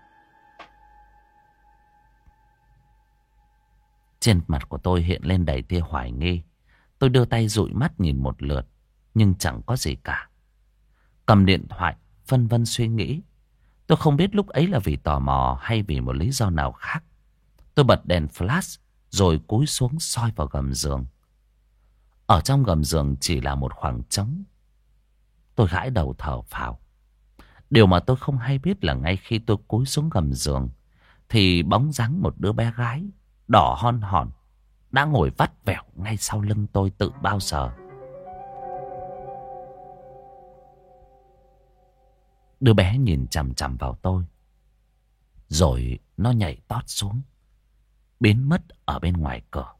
Trên mặt của tôi hiện lên đầy tia hoài nghi. Tôi đưa tay dụi mắt nhìn một lượt, nhưng chẳng có gì cả. Cầm điện thoại, phân vân suy nghĩ. Tôi không biết lúc ấy là vì tò mò hay vì một lý do nào khác. Tôi bật đèn flash rồi cúi xuống soi vào gầm giường. Ở trong gầm giường chỉ là một khoảng trống. Tôi gãi đầu thở phào. Điều mà tôi không hay biết là ngay khi tôi cúi xuống gầm giường thì bóng dáng một đứa bé gái đỏ hon hòn đã ngồi vắt vẻo ngay sau lưng tôi tự bao giờ. Đứa bé nhìn chằm chằm vào tôi, rồi nó nhảy tót xuống, biến mất ở bên ngoài cửa.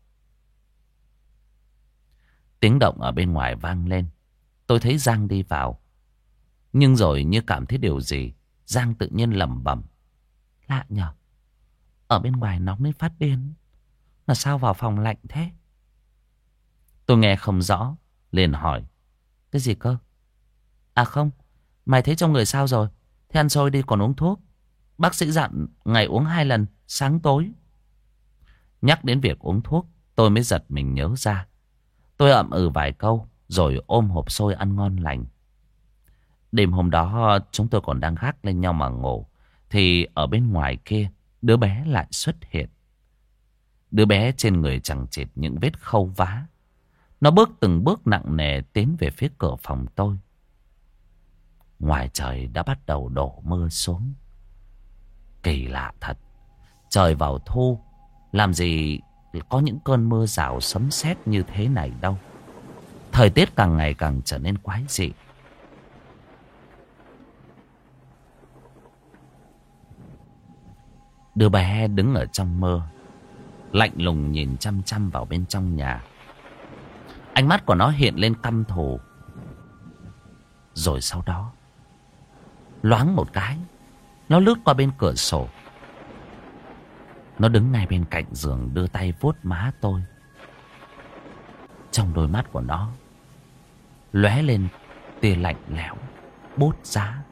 Tiếng động ở bên ngoài vang lên. Tôi thấy Giang đi vào. Nhưng rồi như cảm thấy điều gì, Giang tự nhiên lẩm bẩm. Lạ nhở, ở bên ngoài nóng đến phát điên, mà sao vào phòng lạnh thế? Tôi nghe không rõ, liền hỏi. Cái gì cơ? À không, mày thấy trong người sao rồi? Thế ăn xôi đi còn uống thuốc. Bác sĩ dặn ngày uống hai lần, sáng tối. Nhắc đến việc uống thuốc, tôi mới giật mình nhớ ra. Tôi ậm ừ vài câu, rồi ôm hộp xôi ăn ngon lành. Đêm hôm đó chúng tôi còn đang gác lên nhau mà ngủ, thì ở bên ngoài kia đứa bé lại xuất hiện. Đứa bé trên người chằng chịt những vết khâu vá. Nó bước từng bước nặng nề tiến về phía cửa phòng tôi. Ngoài trời đã bắt đầu đổ mưa xuống. Kỳ lạ thật. Trời vào thu, làm gì có những cơn mưa rào sấm sét như thế này đâu. Thời tiết càng ngày càng trở nên quái dị. Đứa bé đứng ở trong mưa, lạnh lùng nhìn chăm chăm vào bên trong nhà. Ánh mắt của nó hiện lên căm thù. Rồi sau đó, loáng một cái, nó lướt qua bên cửa sổ. Nó đứng ngay bên cạnh giường, đưa tay vuốt má tôi. Trong đôi mắt của nó lóe lên tia lạnh lẽo, bút giá.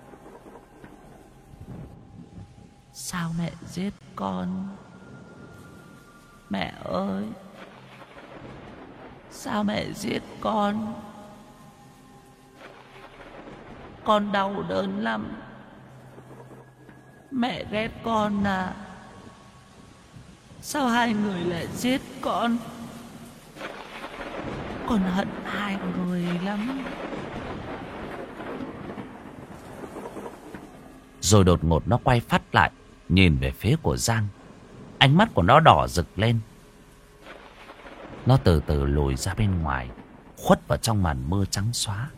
Sao mẹ giết con? Mẹ ơi, sao mẹ giết con? Con đau đớn lắm. Mẹ ghét con à? Sao hai người lại giết con? Con hận hai người lắm. Rồi đột ngột nó quay phát lại, nhìn về phía của Giang. Ánh mắt của nó đỏ rực lên. Nó từ từ lùi ra bên ngoài, khuất vào trong màn mưa trắng xóa.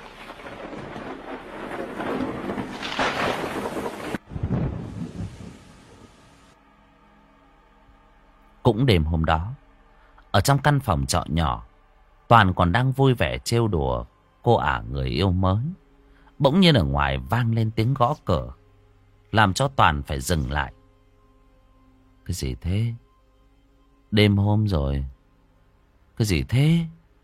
Cũng đêm hôm đó, ở trong căn phòng trọ nhỏ, Toàn còn đang vui vẻ trêu đùa cô ả người yêu mới. Bỗng nhiên ở ngoài vang lên tiếng gõ cửa, làm cho Toàn phải dừng lại. Cái gì thế? Đêm hôm rồi. Cái gì thế?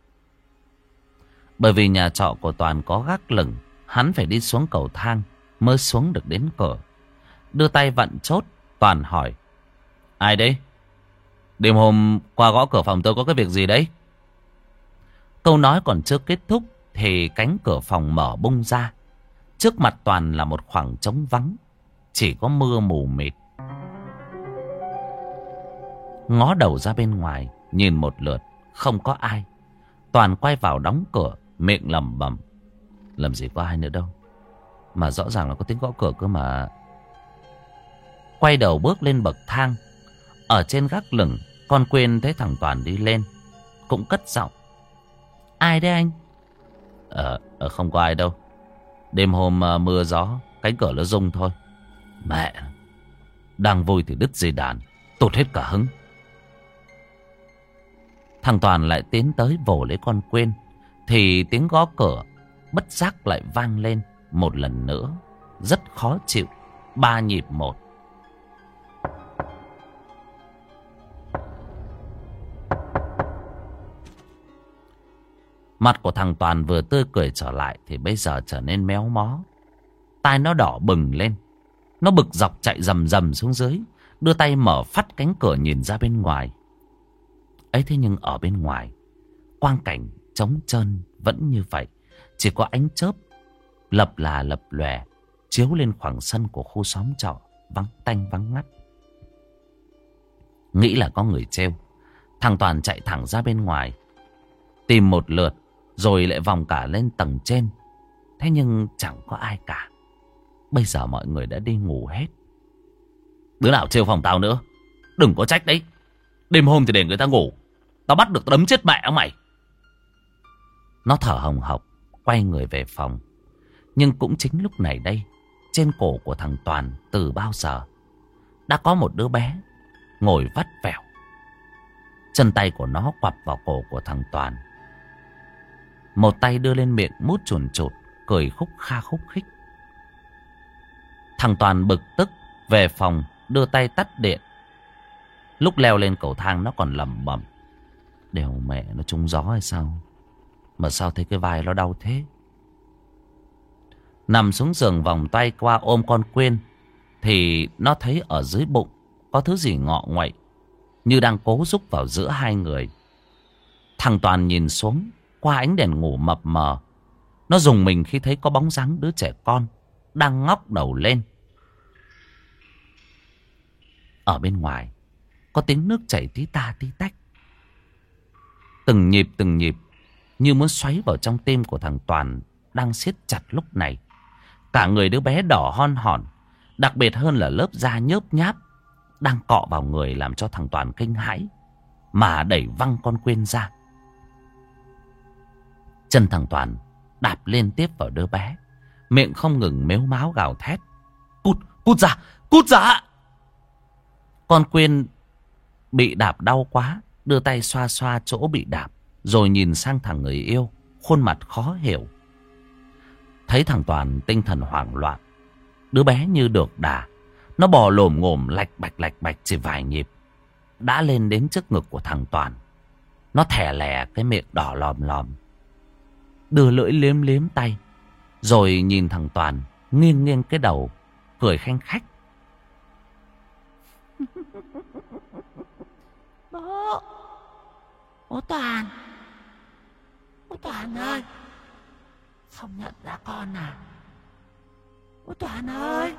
Bởi vì nhà trọ của Toàn có gác lửng, hắn phải đi xuống cầu thang mới xuống được đến cửa. Đưa tay vặn chốt, Toàn hỏi: Ai đấy? Đêm hôm qua gõ cửa phòng tôi có cái việc gì đấy? Câu nói còn chưa kết thúc thì cánh cửa phòng mở bung ra. Trước mặt Toàn là một khoảng trống vắng, chỉ có mưa mù mịt. Ngó đầu ra bên ngoài, nhìn một lượt, không có ai. Toàn quay vào đóng cửa, miệng lẩm bẩm: làm gì có ai nữa đâu, mà rõ ràng là có tiếng gõ cửa cơ mà. Quay đầu bước lên bậc thang. Ở trên gác lửng, con Quyên thấy thằng Toàn đi lên, cũng cất giọng: Ai đấy anh? Ờ, ờ không có ai đâu. Đêm hôm uh, mưa gió, cánh cửa nó rung thôi. Mẹ, đang vui thì đứt dây đàn, tụt hết cả hứng. Thằng Toàn lại tiến tới vồ lấy con Quyên, thì tiếng gõ cửa bất giác lại vang lên một lần nữa, rất khó chịu, ba nhịp một. Mặt của thằng Toàn vừa tươi cười trở lại thì bây giờ trở nên méo mó. Tai nó đỏ bừng lên. Nó bực dọc chạy rầm rầm xuống dưới, đưa tay mở phắt cánh cửa nhìn ra bên ngoài. Ấy thế nhưng ở bên ngoài, quang cảnh trống trơn vẫn như vậy. Chỉ có ánh chớp lập là lập lòe chiếu lên khoảng sân của khu xóm trọ vắng tanh vắng ngắt. Nghĩ là có người trêu, thằng Toàn chạy thẳng ra bên ngoài, tìm một lượt rồi lại vòng cả lên tầng trên. Thế nhưng chẳng có ai cả. Bây giờ mọi người đã đi ngủ hết. Đứa nào trêu phòng tao nữa, đừng có trách đấy. Đêm hôm thì để người ta ngủ, tao bắt được tao đấm chết mẹ mày. Nó thở hồng hộc quay người về phòng. Nhưng cũng chính lúc này đây, trên cổ của thằng Toàn từ bao giờ đã có một đứa bé ngồi vắt vẻo. Chân tay của nó quặp vào cổ của thằng Toàn. Một tay đưa lên miệng mút chuồn chụt, cười khúc kha khúc khích. Thằng Toàn bực tức về phòng, đưa tay tắt điện. Lúc leo lên cầu thang nó còn lẩm bẩm: Đèo mẹ nó trúng gió hay sao? Mà sao thấy cái vai nó đau thế? Nằm xuống giường vòng tay qua ôm con Quyên, thì nó thấy ở dưới bụng có thứ gì ngọ nguậy, như đang cố rúc vào giữa hai người. Thằng Toàn nhìn xuống qua ánh đèn ngủ mập mờ. Nó rùng mình khi thấy có bóng dáng đứa trẻ con đang ngóc đầu lên. Ở bên ngoài có tiếng nước chảy tí ta tí tách. Từng nhịp từng nhịp như muốn xoáy vào trong tim của thằng Toàn đang siết chặt lúc này. Cả người đứa bé đỏ hon hòn, đặc biệt hơn là lớp da nhớp nháp đang cọ vào người làm cho thằng Toàn kinh hãi mà đẩy văng con Quyên ra. Chân thằng Toàn đạp liên tiếp vào đứa bé, miệng không ngừng mếu máo gào thét. Cút, cút ra, cút ra. Con Quyên bị đạp đau quá, đưa tay xoa xoa chỗ bị đạp, rồi nhìn sang thằng người yêu, khuôn mặt khó hiểu. Thấy thằng Toàn tinh thần hoảng loạn, đứa bé như được đà, nó bò lồm ngồm lạch bạch lạch bạch chỉ vài nhịp đã lên đến trước ngực của thằng Toàn. Nó thè lè cái miệng đỏ lòm lòm, đưa lưỡi liếm liếm tay, rồi nhìn thằng Toàn nghiêng nghiêng cái đầu, cười khanh khách. Bố, bố Toàn, bố Toàn ơi, không nhận ra con à? Bố Toàn ơi.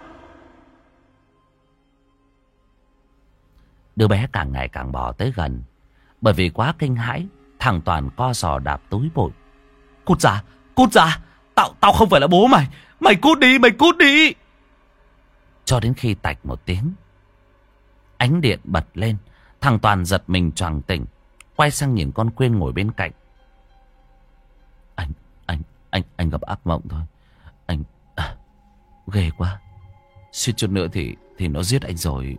Đứa bé càng ngày càng bò tới gần. Bởi vì quá kinh hãi, thằng Toàn co giò đạp túi bụi. Cút ra, cút ra, tao, tao không phải là bố mày. Mày cút đi, mày cút đi. Cho đến khi tạch một tiếng, ánh điện bật lên. Thằng Toàn giật mình choàng tỉnh, quay sang nhìn con Quyên ngồi bên cạnh. Anh, anh, anh, anh gặp ác mộng thôi. Anh, à, ghê quá. Suýt chút nữa thì, thì nó giết anh rồi.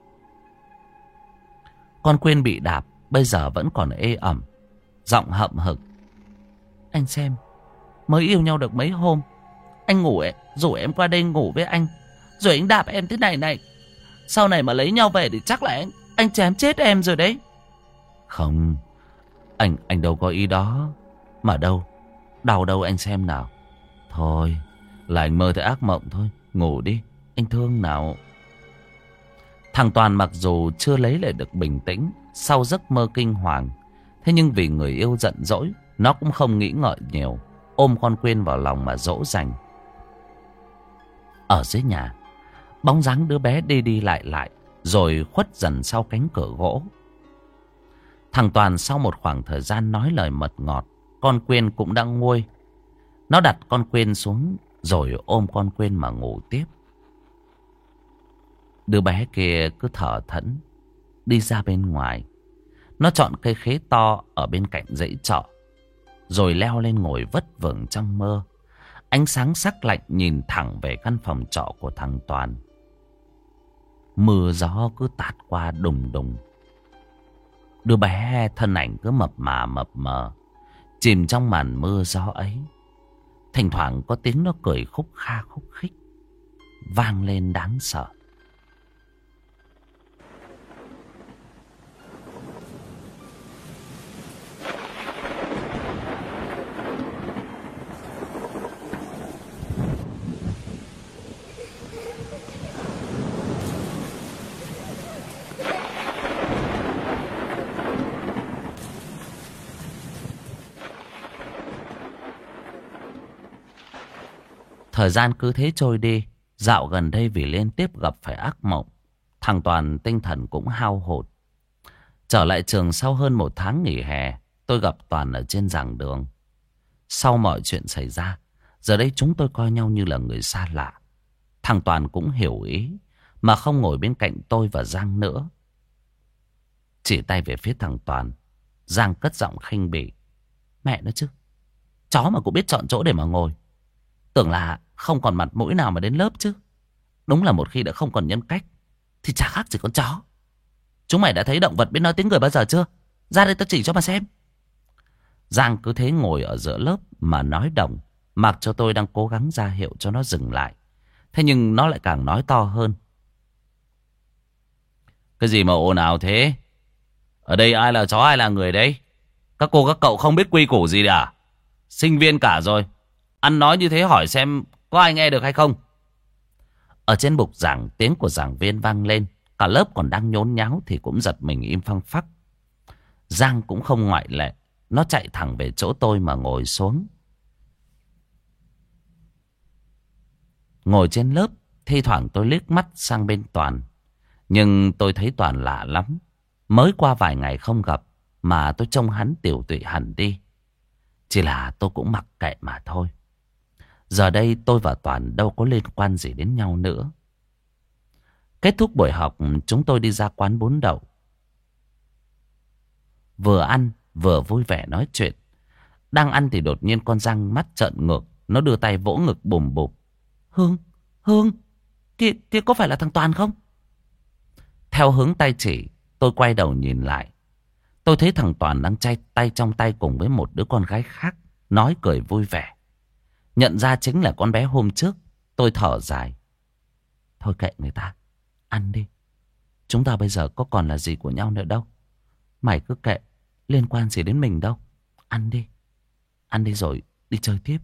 Con Quyên bị đạp bây giờ vẫn còn ê ẩm, giọng hậm hực. Anh xem, mới yêu nhau được mấy hôm, anh ngủ ấy, rủ em qua đây ngủ với anh, rồi anh đạp em thế này này. Sau này mà lấy nhau về thì chắc là anh Anh chém chết em rồi đấy. Không, Anh anh đâu có ý đó. Mà đâu, đau đâu anh xem nào. Thôi, là anh mơ thấy ác mộng thôi. Ngủ đi, anh thương nào. Thằng Toàn mặc dù chưa lấy lại được bình tĩnh sau giấc mơ kinh hoàng, thế nhưng vì người yêu giận dỗi, nó cũng không nghĩ ngợi nhiều, ôm con Quyên vào lòng mà dỗ dành. Ở dưới nhà, bóng dáng đứa bé đi đi lại lại, rồi khuất dần sau cánh cửa gỗ. Thằng Toàn sau một khoảng thời gian nói lời mật ngọt, con Quyên cũng đã nguôi. Nó đặt con Quyên xuống rồi ôm con Quyên mà ngủ tiếp. Đứa bé kia cứ thở thẫn đi ra bên ngoài. Nó chọn cây khế to ở bên cạnh dãy trọ, rồi leo lên ngồi vất vưởng trong mơ. Ánh sáng sắc lạnh nhìn thẳng về căn phòng trọ của thằng Toàn. Mưa gió cứ tạt qua đùng đùng. Đứa bé thân ảnh cứ mập mà mập mờ, chìm trong màn mưa gió ấy. Thỉnh thoảng có tiếng nó cười khúc kha khúc khích, vang lên đáng sợ. Thời gian cứ thế trôi đi. Dạo gần đây vì liên tiếp gặp phải ác mộng, thằng Toàn tinh thần cũng hao hụt. Trở lại trường sau hơn một tháng nghỉ hè, tôi gặp Toàn ở trên giảng đường. Sau mọi chuyện xảy ra, giờ đây chúng tôi coi nhau như là người xa lạ. Thằng Toàn cũng hiểu ý, mà không ngồi bên cạnh tôi và Giang nữa. Chỉ tay về phía thằng Toàn, Giang cất giọng khinh bỉ. Mẹ nó chứ, chó mà cũng biết chọn chỗ để mà ngồi. Tưởng là không còn mặt mũi nào mà đến lớp chứ. Đúng là một khi đã không còn nhân cách thì chả khác gì con chó. Chúng mày đã thấy động vật biết nói tiếng người bao giờ chưa? Ra đây tao chỉ cho mà xem. Giang cứ thế ngồi ở giữa lớp mà nói đồng, mặc cho tôi đang cố gắng ra hiệu cho nó dừng lại. Thế nhưng nó lại càng nói to hơn. Cái gì mà ồn ào thế? Ở đây ai là chó ai là người đấy? Các cô các cậu không biết quy củ gì à? Sinh viên cả rồi, ăn nói như thế hỏi xem có ai nghe được hay không? Ở trên bục giảng, tiếng của giảng viên vang lên. Cả lớp còn đang nhốn nháo thì cũng giật mình im phăng phắc. Giang cũng không ngoại lệ. Nó chạy thẳng về chỗ tôi mà ngồi xuống. Ngồi trên lớp, thi thoảng tôi liếc mắt sang bên Toàn. Nhưng tôi thấy Toàn lạ lắm. Mới qua vài ngày không gặp mà tôi trông hắn tiểu tụy hẳn đi. Chỉ là tôi cũng mặc kệ mà thôi. Giờ đây tôi và Toàn đâu có liên quan gì đến nhau nữa. Kết thúc buổi học, chúng tôi đi ra quán bún đậu. Vừa ăn vừa vui vẻ nói chuyện. Đang ăn thì đột nhiên con Giang mắt trợn ngược. Nó đưa tay vỗ ngực bùm bụp. Hương, Hương, kia, kia có phải là thằng Toàn không? Theo hướng tay chỉ, tôi quay đầu nhìn lại. Tôi thấy thằng Toàn đang chay tay trong tay cùng với một đứa con gái khác, nói cười vui vẻ. Nhận ra chính là con bé hôm trước. Tôi thở dài. Thôi kệ người ta, ăn đi. Chúng ta bây giờ có còn là gì của nhau nữa đâu. Mày cứ kệ, liên quan gì đến mình đâu. Ăn đi. Ăn đi rồi đi chơi tiếp.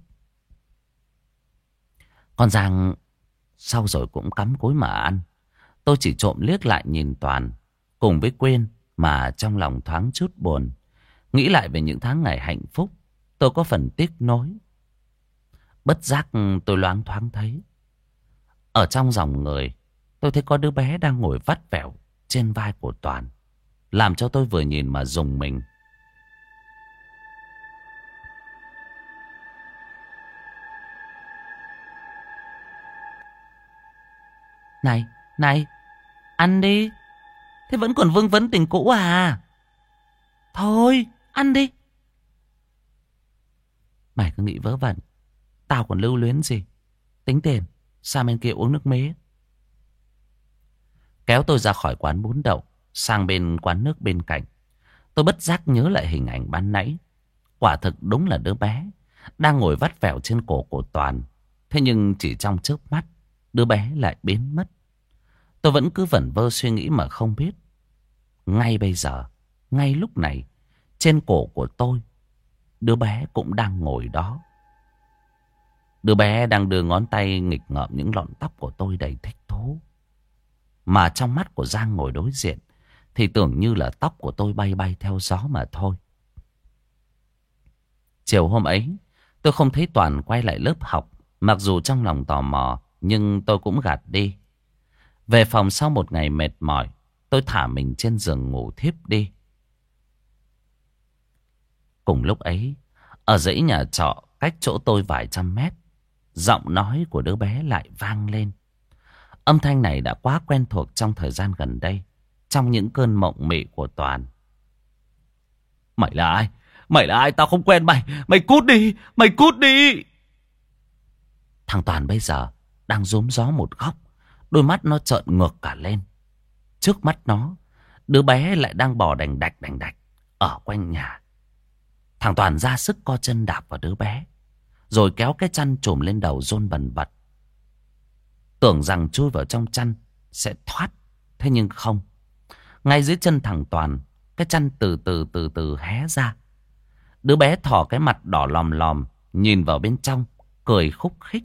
Con Giang sau rồi cũng cắm cúi mà ăn. Tôi chỉ trộm liếc lại nhìn Toàn cùng với Quyên mà trong lòng thoáng chút buồn. Nghĩ lại về những tháng ngày hạnh phúc, tôi có phần tiếc nối. Bất giác tôi loáng thoáng thấy ở trong dòng người, tôi thấy có đứa bé đang ngồi vắt vẻo trên vai của Toàn, làm cho tôi vừa nhìn mà rùng mình. Này, này, ăn đi. Thế vẫn còn vương vấn tình cũ à? Thôi, ăn đi. Mày cứ nghĩ vớ vẩn. Tao còn lưu luyến gì. Tính tiền, sang bên kia uống nước mế. Kéo tôi ra khỏi quán bún đậu, sang bên quán nước bên cạnh. Tôi bất giác nhớ lại hình ảnh ban nãy. Quả thực đúng là đứa bé đang ngồi vắt vẻo trên cổ của Toàn. Thế nhưng chỉ trong chớp mắt, đứa bé lại biến mất. Tôi vẫn cứ vẩn vơ suy nghĩ mà không biết. Ngay bây giờ, ngay lúc này, trên cổ của tôi, đứa bé cũng đang ngồi đó. Đứa bé đang đưa ngón tay nghịch ngợm những lọn tóc của tôi đầy thích thú. Mà trong mắt của Giang ngồi đối diện thì tưởng như là tóc của tôi bay bay theo gió mà thôi. Chiều hôm ấy, tôi không thấy Toàn quay lại lớp học. Mặc dù trong lòng tò mò, nhưng tôi cũng gạt đi. Về phòng sau một ngày mệt mỏi, tôi thả mình trên giường ngủ thiếp đi. Cùng lúc ấy, ở dãy nhà trọ cách chỗ tôi vài trăm mét, giọng nói của đứa bé lại vang lên. Âm thanh này đã quá quen thuộc trong thời gian gần đây, trong những cơn mộng mị của Toàn. Mày là ai? Mày là ai? Tao không quen mày. Mày cút đi. Mày cút đi. Thằng Toàn bây giờ đang rúm gió một góc. Đôi mắt nó trợn ngược cả lên. Trước mắt nó, đứa bé lại đang bò đành đạch đành đạch ở quanh nhà. Thằng Toàn ra sức co chân đạp vào đứa bé, rồi kéo cái chăn trùm lên đầu rôn bần bật. Tưởng rằng chui vào trong chăn sẽ thoát. Thế nhưng không. Ngay dưới chân thằng Toàn, cái chăn từ từ từ từ hé ra. Đứa bé thò cái mặt đỏ lòm lòm, nhìn vào bên trong, cười khúc khích.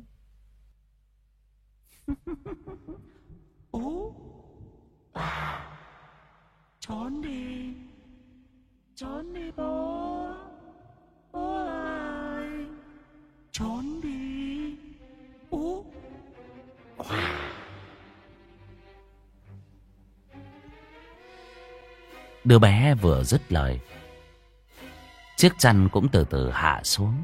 Ú, à, trốn đi, trốn đi bố, bố ơi, trốn đi, ú, à. Đứa bé vừa dứt lời, chiếc chăn cũng từ từ hạ xuống.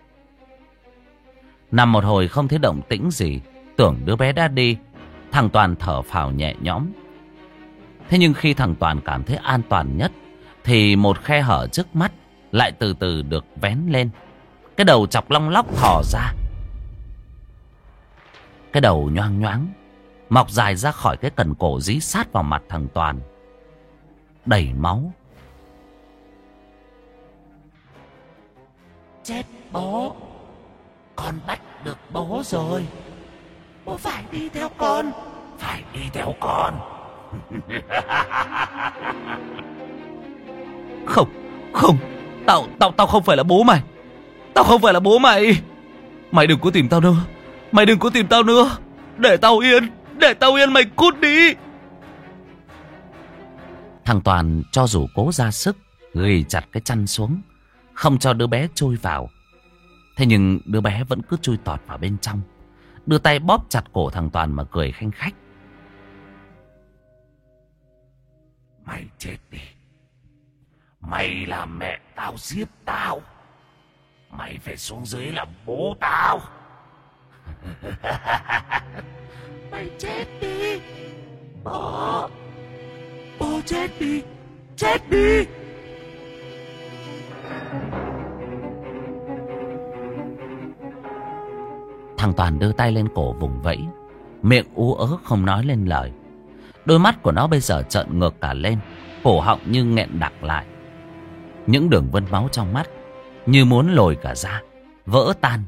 Nằm một hồi không thấy động tĩnh gì, tưởng đứa bé đã đi, thằng Toàn thở phào nhẹ nhõm. Thế nhưng khi thằng Toàn cảm thấy an toàn nhất, thì một khe hở trước mắt lại từ từ được vén lên. Cái đầu chọc long lóc thò ra. Cái đầu nhoang nhoáng mọc dài ra khỏi cái cần cổ dí sát vào mặt thằng Toàn, đầy máu. Chết bố, con bắt được bố rồi. Bố phải đi theo con, phải đi theo con. Không, không, tao, tao, tao không phải là bố mày. Tao không phải là bố mày. Mày đừng có tìm tao nữa. Mày đừng có tìm tao nữa. Để tao yên, để tao yên, mày cút đi. Thằng Toàn cho dù cố ra sức ghì chặt cái chăn xuống, không cho đứa bé chui vào. Thế nhưng đứa bé vẫn cứ chui tọt vào bên trong, đưa tay bóp chặt cổ thằng Toàn mà cười khanh khách. Mày chết đi. Mày là mẹ tao giết tao, mày phải xuống dưới làm bố tao. Mày chết đi. Bố. Bố chết đi. Chết đi. Thằng Toàn đưa tay lên cổ vùng vẫy, miệng ú ớ không nói lên lời. Đôi mắt của nó bây giờ trợn ngược cả lên, cổ họng như nghẹn đặc lại. Những đường vân máu trong mắt như muốn lồi cả ra, vỡ tan.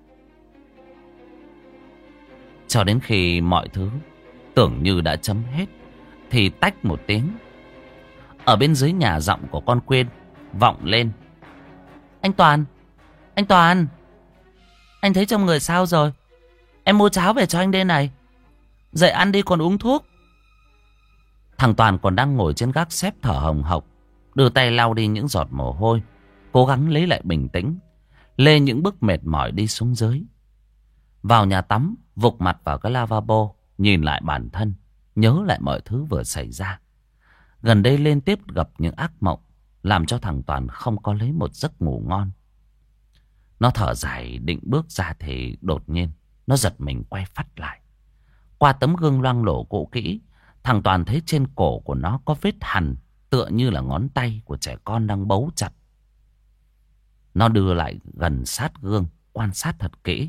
Cho đến khi mọi thứ tưởng như đã chấm hết thì tách một tiếng, ở bên dưới nhà giọng của con Quyên vọng lên. Anh Toàn, anh Toàn, anh thấy trong người sao rồi? Em mua cháo về cho anh đây này. Dậy ăn đi còn uống thuốc. Thằng Toàn còn đang ngồi trên gác xếp thở hồng hộc, đưa tay lau đi những giọt mồ hôi, cố gắng lấy lại bình tĩnh, lê những bước mệt mỏi đi xuống dưới. Vào nhà tắm, vụt mặt vào cái lavabo, nhìn lại bản thân, nhớ lại mọi thứ vừa xảy ra. Gần đây liên tiếp gặp những ác mộng, làm cho thằng Toàn không có lấy một giấc ngủ ngon. Nó thở dài định bước ra thì đột nhiên nó giật mình quay phắt lại. Qua tấm gương loang lổ cũ kỹ, thằng Toàn thấy trên cổ của nó có vết hằn tựa như là ngón tay của trẻ con đang bấu chặt. Nó đưa lại gần sát gương, quan sát thật kỹ.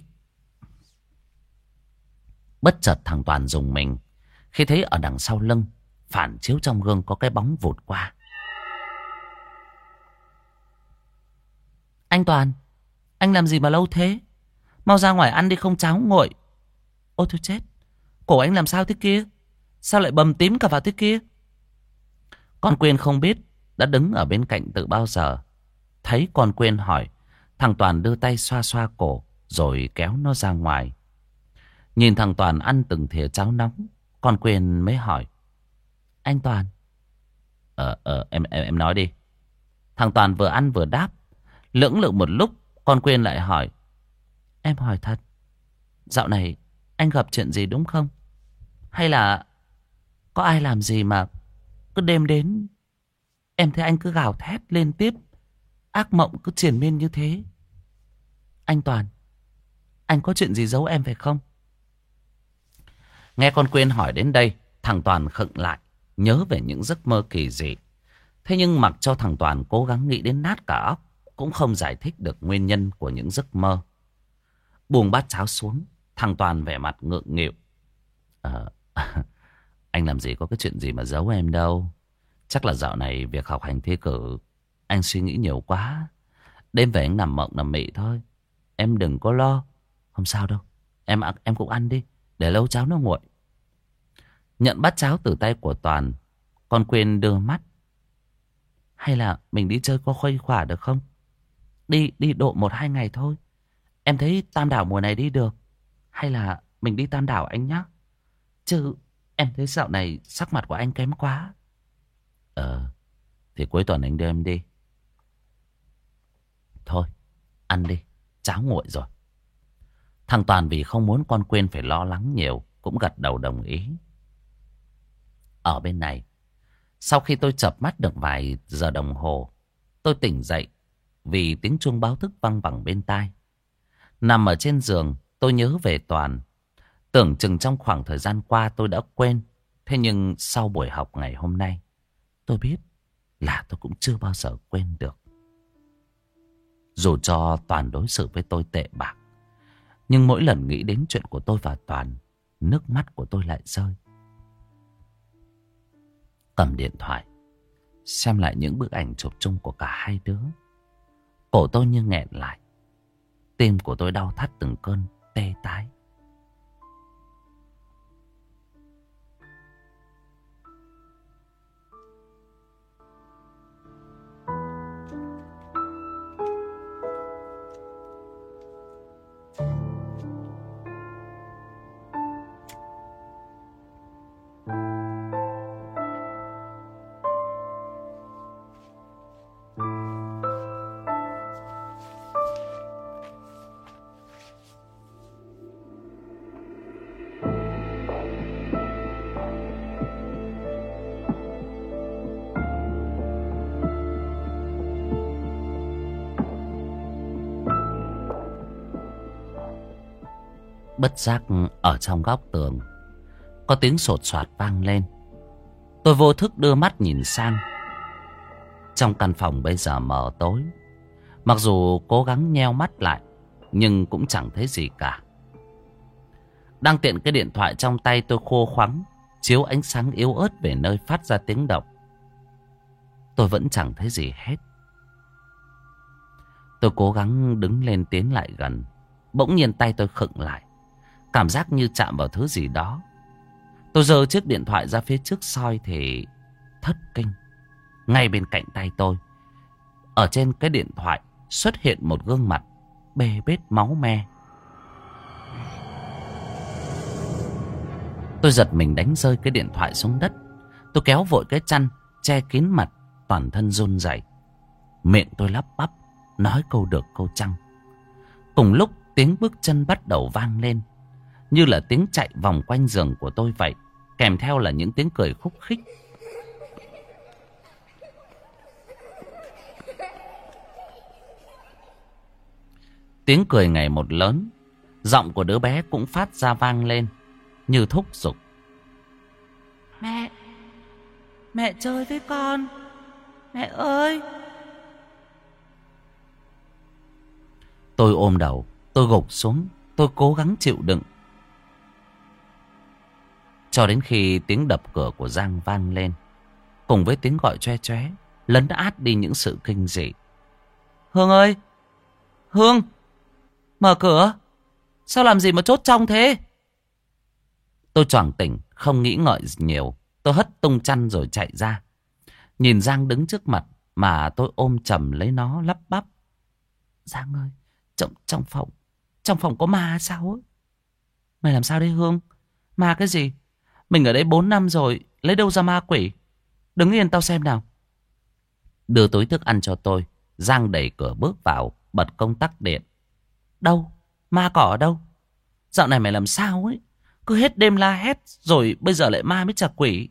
Bất chợt thằng Toàn rùng mình khi thấy ở đằng sau lưng, phản chiếu trong gương có cái bóng vụt qua. Anh Toàn, anh làm gì mà lâu thế? Mau ra ngoài ăn đi không cháo nguội. Ôi thôi chết, cổ anh làm sao thế kia? Sao lại bầm tím cả vào thế kia? Con Quyên không biết đã đứng ở bên cạnh từ bao giờ. Thấy con Quyên hỏi, thằng Toàn đưa tay xoa xoa cổ rồi kéo nó ra ngoài. Nhìn thằng Toàn ăn từng thìa cháo nóng, con Quyên mới hỏi, anh Toàn. Ờ, ờ, em, em, em nói đi. Thằng Toàn vừa ăn vừa đáp. Lưỡng lự một lúc, con Quyên lại hỏi, em hỏi thật, dạo này anh gặp chuyện gì đúng không? Hay là có ai làm gì mà cứ đêm đến em thấy anh cứ gào thét liên tiếp, ác mộng cứ triền miên như thế. Anh Toàn, anh có chuyện gì giấu em phải không? Nghe con Quyên hỏi đến đây, thằng Toàn khựng lại, nhớ về những giấc mơ kỳ dị. Thế nhưng mặc cho thằng Toàn cố gắng nghĩ đến nát cả óc, cũng không giải thích được nguyên nhân của những giấc mơ. Buông bát cháo xuống, thằng Toàn vẻ mặt ngượng nghịu. Ờ, anh làm gì có cái chuyện gì mà giấu em đâu. Chắc là dạo này việc học hành thi cử anh suy nghĩ nhiều quá. Đêm về anh nằm mộng nằm mị thôi. Em đừng có lo. Không sao đâu. Em em cũng ăn đi, để lâu cháo nó nguội. Nhận bát cháo từ tay của Toàn, con Quyên đưa mắt. Hay là mình đi chơi có khuây khỏa được không? Đi đi độ một hai ngày thôi. Em thấy Tam Đảo mùa này đi được. Hay là mình đi Tam Đảo anh nhé? Chứ em thấy dạo này sắc mặt của anh kém quá. Ờ, thì cuối tuần anh đưa em đi. Thôi, ăn đi, cháo nguội rồi. Thằng Toàn vì không muốn con Quyên phải lo lắng nhiều, cũng gật đầu đồng ý. Ở bên này, sau khi tôi chợp mắt được vài giờ đồng hồ, tôi tỉnh dậy vì tiếng chuông báo thức văng vẳng bên tai. Nằm ở trên giường, tôi nhớ về Toàn. Tưởng chừng trong khoảng thời gian qua tôi đã quên. Thế nhưng sau buổi học ngày hôm nay, tôi biết là tôi cũng chưa bao giờ quên được. Dù cho Toàn đối xử với tôi tệ bạc, nhưng mỗi lần nghĩ đến chuyện của tôi và Toàn, nước mắt của tôi lại rơi. Cầm điện thoại, xem lại những bức ảnh chụp chung của cả hai đứa. Cổ tôi như nghẹn lại. Tim của tôi đau thắt từng cơn tê tái. Bất giác ở trong góc tường có tiếng sột soạt vang lên. Tôi vô thức đưa mắt nhìn sang. Trong căn phòng bây giờ mờ tối. Mặc dù cố gắng nheo mắt lại, nhưng cũng chẳng thấy gì cả. Đang tiện cái điện thoại trong tay, tôi khô khoắng chiếu ánh sáng yếu ớt về nơi phát ra tiếng động. Tôi vẫn chẳng thấy gì hết. Tôi cố gắng đứng lên tiến lại gần. Bỗng nhiên tay tôi khựng lại, cảm giác như chạm vào thứ gì đó. Tôi giơ chiếc điện thoại ra phía trước soi thì thất kinh. Ngay bên cạnh tay tôi, ở trên cái điện thoại xuất hiện một gương mặt bê bết máu me. Tôi giật mình đánh rơi cái điện thoại xuống đất. Tôi kéo vội cái chăn che kín mặt, toàn thân run rẩy. Miệng tôi lắp bắp nói câu được câu trăng. Cùng lúc tiếng bước chân bắt đầu vang lên, như là tiếng chạy vòng quanh giường của tôi vậy, kèm theo là những tiếng cười khúc khích. Tiếng cười ngày một lớn, giọng của đứa bé cũng phát ra vang lên như thúc giục. Mẹ, mẹ chơi với con, mẹ ơi. Tôi ôm đầu, tôi gục xuống, tôi cố gắng chịu đựng. Cho đến khi tiếng đập cửa của Giang vang lên, cùng với tiếng gọi choe choé, lấn át đi những sự kinh dị. Hương ơi! Hương! Mở cửa! Sao làm gì mà chốt trong thế? Tôi choàng tỉnh, không nghĩ ngợi nhiều. Tôi hất tung chăn rồi chạy ra. Nhìn Giang đứng trước mặt mà tôi ôm chầm lấy nó, lắp bắp. Giang ơi! Trong, trong phòng, trong phòng có ma sao ấy? Mày làm sao đấy Hương? Ma cái gì? Mình ở đây bốn năm rồi, lấy đâu ra ma quỷ? Đứng yên tao xem nào. Đưa túi thức ăn cho tôi, Giang đẩy cửa bước vào, bật công tắc điện. Đâu? Ma cỏ ở đâu? Dạo này mày làm sao ấy? Cứ hết đêm la hét, rồi bây giờ lại ma mới chả quỷ.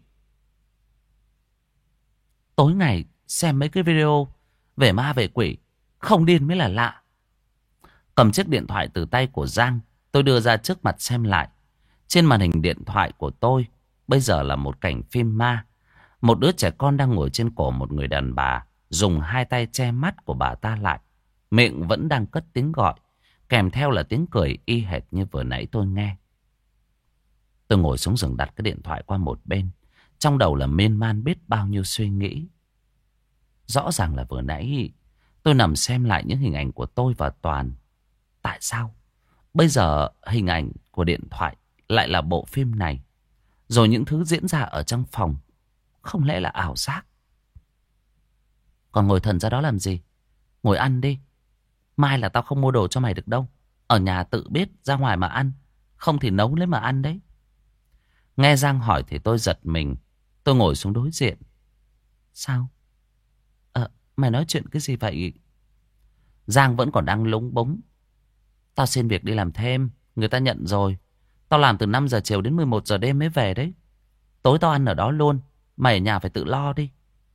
Tối ngày xem mấy cái video về ma về quỷ, không điên mới là lạ. Cầm chiếc điện thoại từ tay của Giang, tôi đưa ra trước mặt xem lại. Trên màn hình điện thoại của tôi bây giờ là một cảnh phim ma. Một đứa trẻ con đang ngồi trên cổ một người đàn bà, dùng hai tay che mắt của bà ta lại. Miệng vẫn đang cất tiếng gọi, kèm theo là tiếng cười y hệt như vừa nãy tôi nghe. Tôi ngồi xuống giường đặt cái điện thoại qua một bên. Trong đầu là miên man biết bao nhiêu suy nghĩ. Rõ ràng là vừa nãy tôi nằm xem lại những hình ảnh của tôi và Toàn. Tại sao bây giờ hình ảnh của điện thoại lại là bộ phim này? Rồi những thứ diễn ra ở trong phòng không lẽ là ảo giác? Còn ngồi thần ra đó làm gì? Ngồi ăn đi. Mai là tao không mua đồ cho mày được đâu. Ở nhà tự biết, ra ngoài mà ăn. Không thì nấu lấy mà ăn đấy. Nghe Giang hỏi thì tôi giật mình. Tôi ngồi xuống đối diện. Sao? Ờ, mày nói chuyện cái gì vậy? Giang vẫn còn đang lúng búng. Tao xin việc đi làm thêm, người ta nhận rồi. Tao làm từ năm giờ chiều đến mười một giờ đêm mới về đấy. Tối tao ăn ở đó luôn. Mày ở nhà phải tự lo đi.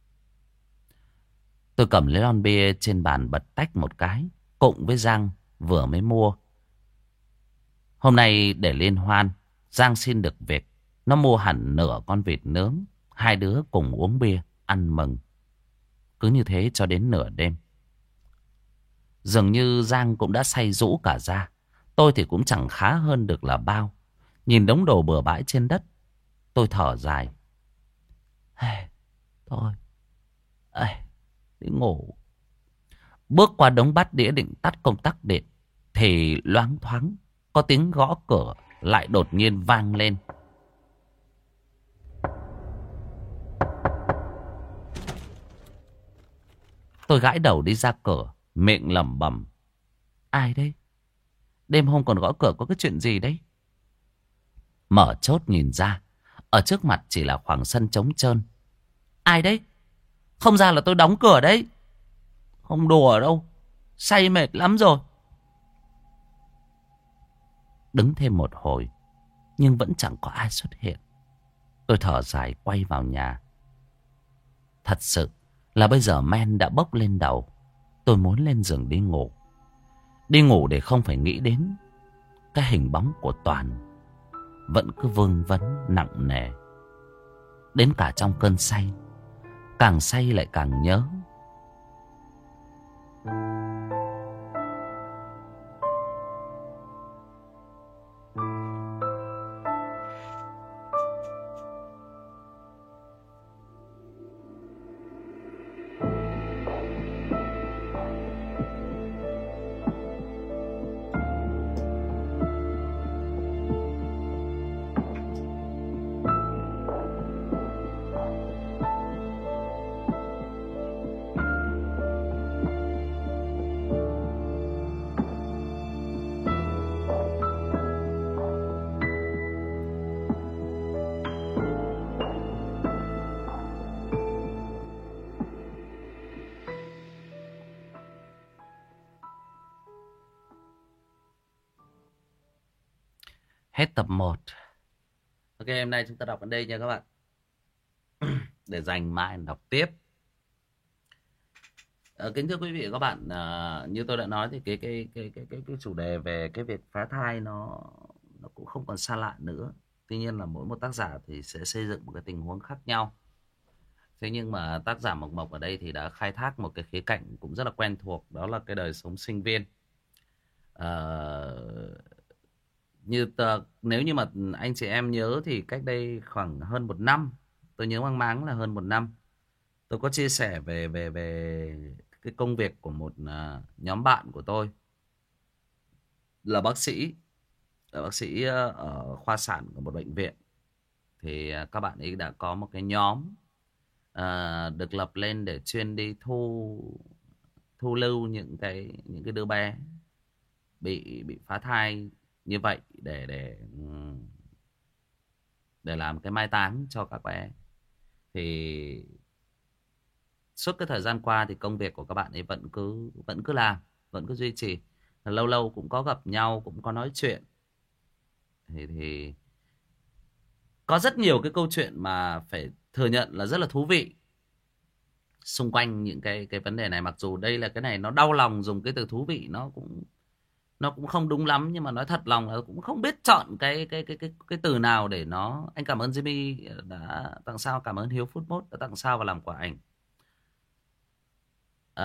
Tôi cầm lấy lon bia trên bàn bật tách một cái, cùng với Giang vừa mới mua. Hôm nay để liên hoan, Giang xin được việc. Nó mua hẳn nửa con vịt nướng. Hai đứa cùng uống bia, ăn mừng. Cứ như thế cho đến nửa đêm. Dường như Giang cũng đã say rũ cả ra. Tôi thì cũng chẳng khá hơn được là bao. Nhìn đống đồ bừa bãi trên đất, tôi thở dài. Hey, thôi, hey, đi ngủ. Bước qua đống bát đĩa định tắt công tắc điện, thì loáng thoáng có tiếng gõ cửa lại đột nhiên vang lên. Tôi gãi đầu đi ra cửa, miệng lẩm bẩm. Ai đấy? Đêm hôm còn gõ cửa có cái chuyện gì đấy? Mở chốt nhìn ra, ở trước mặt chỉ là khoảng sân trống trơn. Ai đấy? Không ra là tôi đóng cửa đấy. Không đùa đâu, say mệt lắm rồi. Đứng thêm một hồi, nhưng vẫn chẳng có ai xuất hiện. Tôi thở dài quay vào nhà. Thật sự là bây giờ men đã bốc lên đầu. Tôi muốn lên giường đi ngủ. Đi ngủ để không phải nghĩ đến cái hình bóng của Toàn vẫn cứ vương vấn nặng nề. Đến cả trong cơn say, càng say lại càng nhớ. Hết tập một. Ok, hôm nay chúng ta đọc đến đây nha các bạn. Để dành mai đọc tiếp. Ờ, kính thưa quý vị và các bạn, à, như tôi đã nói thì cái cái cái cái cái cái chủ đề về cái việc phá thai nó nó cũng không còn xa lạ nữa. Tuy nhiên là mỗi một tác giả thì sẽ xây dựng một cái tình huống khác nhau. Thế nhưng mà tác giả Mộc Mộc ở đây thì đã khai thác một cái khía cạnh cũng rất là quen thuộc, đó là cái đời sống sinh viên. Ờ, như tờ, nếu như mà anh chị em nhớ thì cách đây khoảng hơn một năm, tôi nhớ mang máng là hơn một năm, tôi có chia sẻ về về về cái công việc của một uh, nhóm bạn của tôi là bác sĩ, là bác sĩ uh, ở khoa sản của một bệnh viện. Thì uh, các bạn ấy đã có một cái nhóm uh, được lập lên để chuyên đi thu thu lưu những cái những cái đứa bé bị bị phá thai như vậy để để để làm cái mai táng cho các bé. Thì suốt cái thời gian qua thì công việc của các bạn ấy vẫn cứ vẫn cứ làm, vẫn cứ duy trì. Lâu lâu cũng có gặp nhau, cũng có nói chuyện. Thì thì có rất nhiều cái câu chuyện mà phải thừa nhận là rất là thú vị xung quanh những cái cái vấn đề này. Mặc dù đây là cái này nó đau lòng, dùng cái từ thú vị nó cũng nó cũng không đúng lắm, nhưng mà nói thật lòng là cũng không biết chọn cái cái cái cái cái từ nào để nó. Anh cảm ơn Jimmy đã tặng sao, cảm ơn Hiếu Footmode đã tặng sao và làm quà ảnh. À,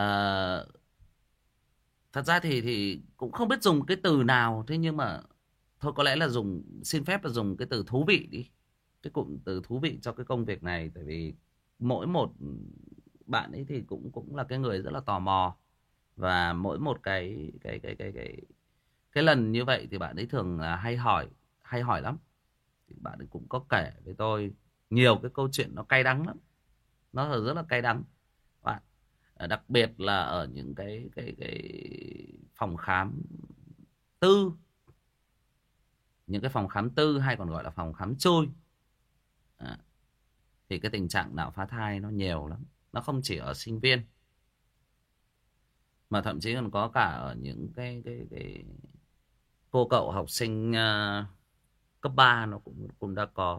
thật ra thì thì cũng không biết dùng cái từ nào, thế nhưng mà thôi có lẽ là dùng, xin phép là dùng cái từ thú vị đi, cái cụm từ thú vị cho cái công việc này. Tại vì mỗi một bạn ấy thì cũng cũng là cái người rất là tò mò, và mỗi một cái cái cái cái cái cái lần như vậy thì bạn ấy thường hay hỏi hay hỏi lắm. Thì bạn ấy cũng có kể với tôi nhiều cái câu chuyện nó cay đắng lắm, nó rất là cay đắng bạn. Đặc biệt là ở những cái cái cái phòng khám tư, những cái phòng khám tư hay còn gọi là phòng khám chui, à, thì cái tình trạng nạo phá thai nó nhiều lắm. Nó không chỉ ở sinh viên mà thậm chí còn có cả ở những cái cái cái cô cậu học sinh uh, cấp ba nó cũng cũng đã có.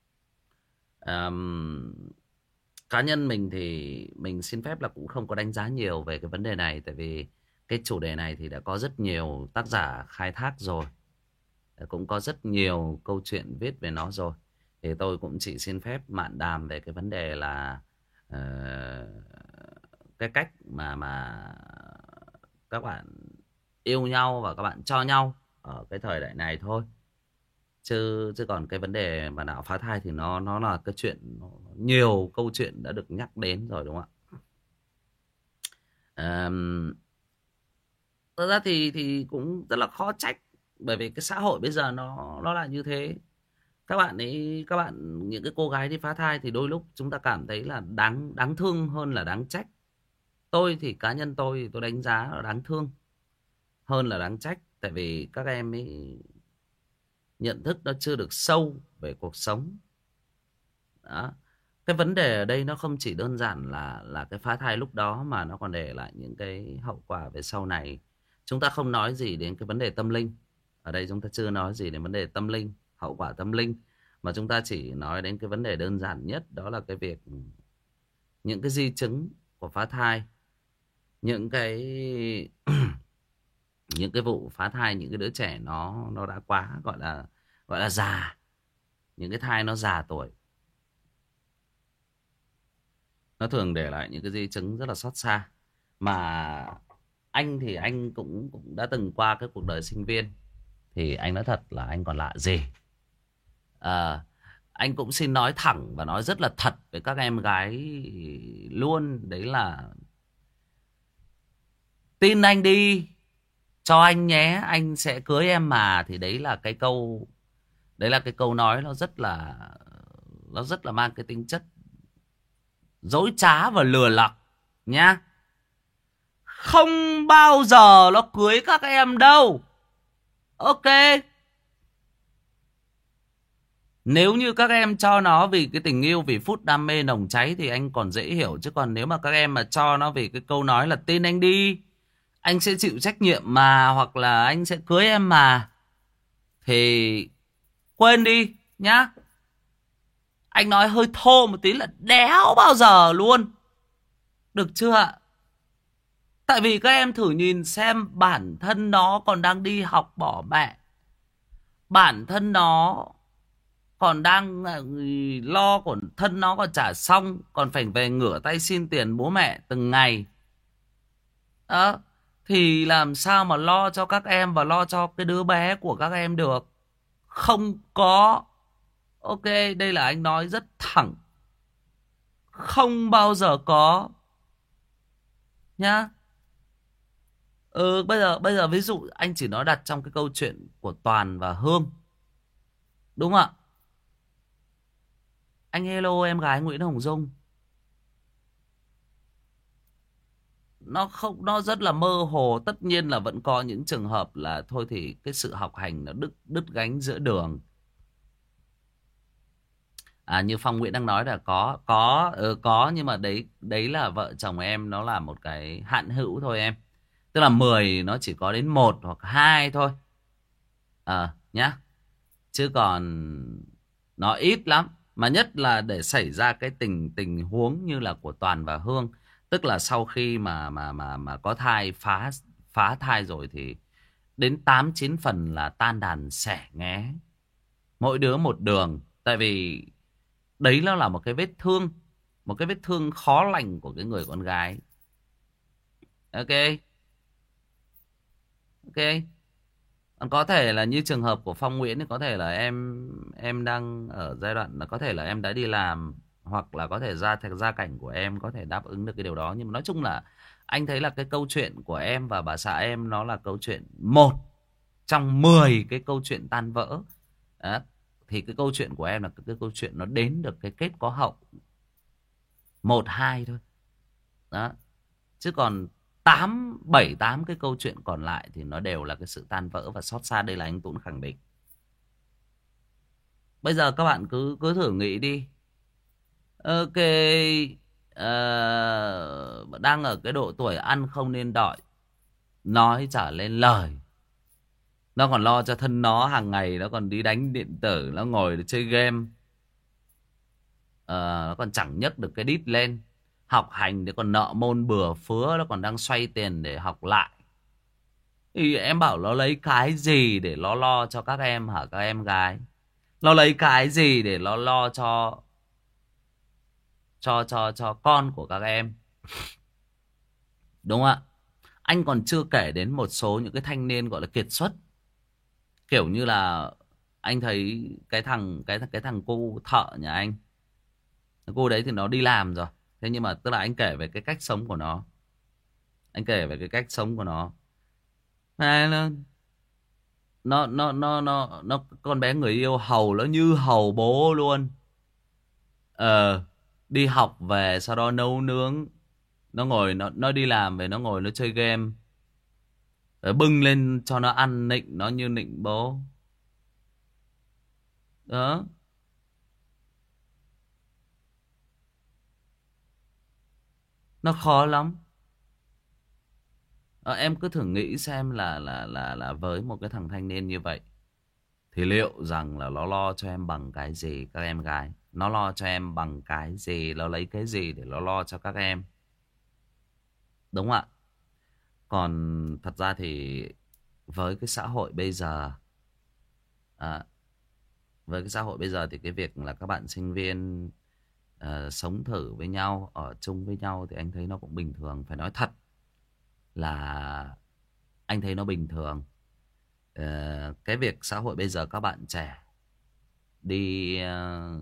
Um, cá nhân mình thì mình xin phép là cũng không có đánh giá nhiều về cái vấn đề này, tại vì cái chủ đề này thì đã có rất nhiều tác giả khai thác rồi, cũng có rất nhiều câu chuyện viết về nó rồi. Thì tôi cũng chỉ xin phép mạn đàm về cái vấn đề là uh, cái cách mà mà các bạn yêu nhau và các bạn cho nhau ở cái thời đại này thôi. Chứ chứ còn cái vấn đề mà nạo phá thai thì nó nó là cái chuyện, nó, nhiều câu chuyện đã được nhắc đến rồi, đúng không ạ? Um, thật ra thì thì cũng rất là khó trách, bởi vì cái xã hội bây giờ nó nó là như thế. Các bạn ấy, các bạn, những cái cô gái đi phá thai thì đôi lúc chúng ta cảm thấy là đáng đáng thương hơn là đáng trách. Tôi thì cá nhân tôi tôi đánh giá là đáng thương hơn là đáng trách, tại vì các em ấy nhận thức nó chưa được sâu về cuộc sống. Đó. Cái vấn đề ở đây nó không chỉ đơn giản là là cái phá thai lúc đó, mà nó còn để lại những cái hậu quả về sau này. Chúng ta không nói gì đến cái vấn đề tâm linh. Ở đây chúng ta chưa nói gì đến vấn đề tâm linh, hậu quả tâm linh, mà chúng ta chỉ nói đến cái vấn đề đơn giản nhất, đó là cái việc những cái di chứng của phá thai, những cái những cái vụ phá thai những cái đứa trẻ nó nó đã quá gọi là gọi là già, những cái thai nó già tuổi, nó thường để lại những cái di chứng rất là xót xa. Mà anh thì anh cũng cũng đã từng qua cái cuộc đời sinh viên, thì anh nói thật là anh còn lạ gì. à, anh cũng xin nói thẳng và nói rất là thật với các em gái luôn, đấy là tin anh đi, cho anh nhé, anh sẽ cưới em mà. Thì đấy là cái câu, đấy là cái câu nói nó rất là nó rất là mang cái tính chất dối trá và lừa lọc nhá. Không bao giờ nó cưới các em đâu. Ok, nếu như các em cho nó vì cái tình yêu, vì phút đam mê nồng cháy thì anh còn dễ hiểu. Chứ còn nếu mà các em mà cho nó vì cái câu nói là tin anh đi, anh sẽ chịu trách nhiệm mà, hoặc là anh sẽ cưới em mà, thì quên đi nhá. Anh nói hơi thô một tí là đéo bao giờ luôn. Được chưa ạ? Tại vì các em thử nhìn xem, bản thân nó còn đang đi học bỏ mẹ, bản thân nó còn đang lo, còn thân nó còn trả xong, còn phải về ngửa tay xin tiền bố mẹ từng ngày. Đó, thì làm sao mà lo cho các em và lo cho cái đứa bé của các em được? Không có. Ok, đây là anh nói rất thẳng. Không bao giờ có. Nhá. Ừ, bây giờ bây giờ ví dụ anh chỉ nói đặt trong cái câu chuyện của Toàn và Hương. Đúng không ạ? Anh hello em gái Nguyễn Hồng Dung. Nó không, nó rất là mơ hồ. Tất nhiên là vẫn có những trường hợp là thôi thì cái sự học hành nó đứt đứt gánh giữa đường. À, như Phong Nguyễn đang nói là có có ừ, có, nhưng mà đấy đấy là vợ chồng em nó là một cái hạn hữu thôi em. Tức là mười nó chỉ có đến một hoặc hai thôi. À, nhá. Chứ còn nó ít lắm. Mà nhất là để xảy ra cái tình tình huống như là của Toàn và Hương, tức là sau khi mà mà mà mà có thai, phá phá thai rồi thì đến tám chín phần là tan đàn xẻ nghé, mỗi đứa một đường. Tại vì đấy nó là một cái vết thương, một cái vết thương khó lành của cái người con gái. Ok, ok. Còn có thể là như trường hợp của Phong Nguyễn thì có thể là em em đang ở giai đoạn là có thể là em đã đi làm, hoặc là có thể gia gia cảnh của em có thể đáp ứng được cái điều đó. Nhưng mà nói chung là anh thấy là cái câu chuyện của em và bà xã em nó là câu chuyện một trong mười cái câu chuyện tan vỡ. Đó. Thì cái câu chuyện của em là cái, cái câu chuyện nó đến được cái kết có hậu một hai thôi. Đó. Chứ còn tám bảy tám cái câu chuyện còn lại thì nó đều là cái sự tan vỡ và xót xa. Đây là anh Tuấn khẳng định. Bây giờ các bạn cứ cứ thử nghĩ đi. Ok, uh, đang ở cái độ tuổi ăn không nên đọi, nói chả lên lời. Nó còn lo cho thân nó, hàng ngày nó còn đi đánh điện tử, nó ngồi để chơi game. Uh, nó còn chẳng nhấc được cái đít lên. Học hành thì còn nợ môn bừa phứa, nó còn đang xoay tiền để học lại. Thì em bảo nó lấy cái gì để nó lo cho các em hả các em gái? Nó lấy cái gì để nó lo cho cho cho cho con của các em? Đúng không ạ? Anh còn chưa kể đến một số những cái thanh niên gọi là kiệt xuất. Kiểu như là anh thấy cái thằng cái cái thằng cô thợ nhà anh. Cô đấy thì nó đi làm rồi. Thế nhưng mà tức là anh kể về cái cách sống của nó. Anh kể về cái cách sống của nó. Nó nó nó nó nó, nó con bé người yêu hầu nó như hầu bố luôn. Ờ, đi học về sau đó nấu nướng. Nó ngồi nó nó đi làm về nó ngồi nó chơi game. Rồi bưng lên cho nó ăn, nịnh nó như nịnh bố. Đó. Nó khó lắm. À, em cứ thử nghĩ xem là là là là với một cái thằng thanh niên như vậy thì liệu rằng là nó lo cho em bằng cái gì các em gái? Nó lo cho em bằng cái gì? Nó lấy cái gì để nó lo cho các em? Đúng không ạ? Còn thật ra thì với cái xã hội bây giờ à, với cái xã hội bây giờ thì cái việc là các bạn sinh viên uh, sống thử với nhau, ở chung với nhau thì anh thấy nó cũng bình thường. Phải nói thật là anh thấy nó bình thường. uh, Cái việc xã hội bây giờ các bạn trẻ đi uh,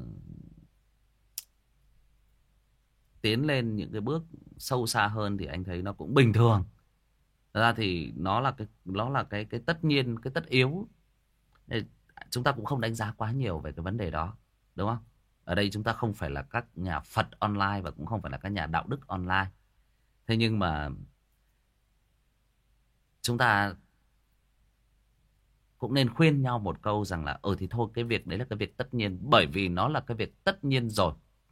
tiến lên những cái bước sâu xa hơn thì anh thấy nó cũng bình thường. Thật ra thì nó là cái nó là cái cái tất nhiên, cái tất yếu. Nên chúng ta cũng không đánh giá quá nhiều về cái vấn đề đó, đúng không? Ở đây chúng ta không phải là các nhà Phật online và cũng không phải là các nhà đạo đức online. Thế nhưng mà chúng ta cũng nên khuyên nhau một câu rằng là ừ thì thôi, cái việc đấy là cái việc tất nhiên, bởi vì nó là cái việc tất nhiên rồi.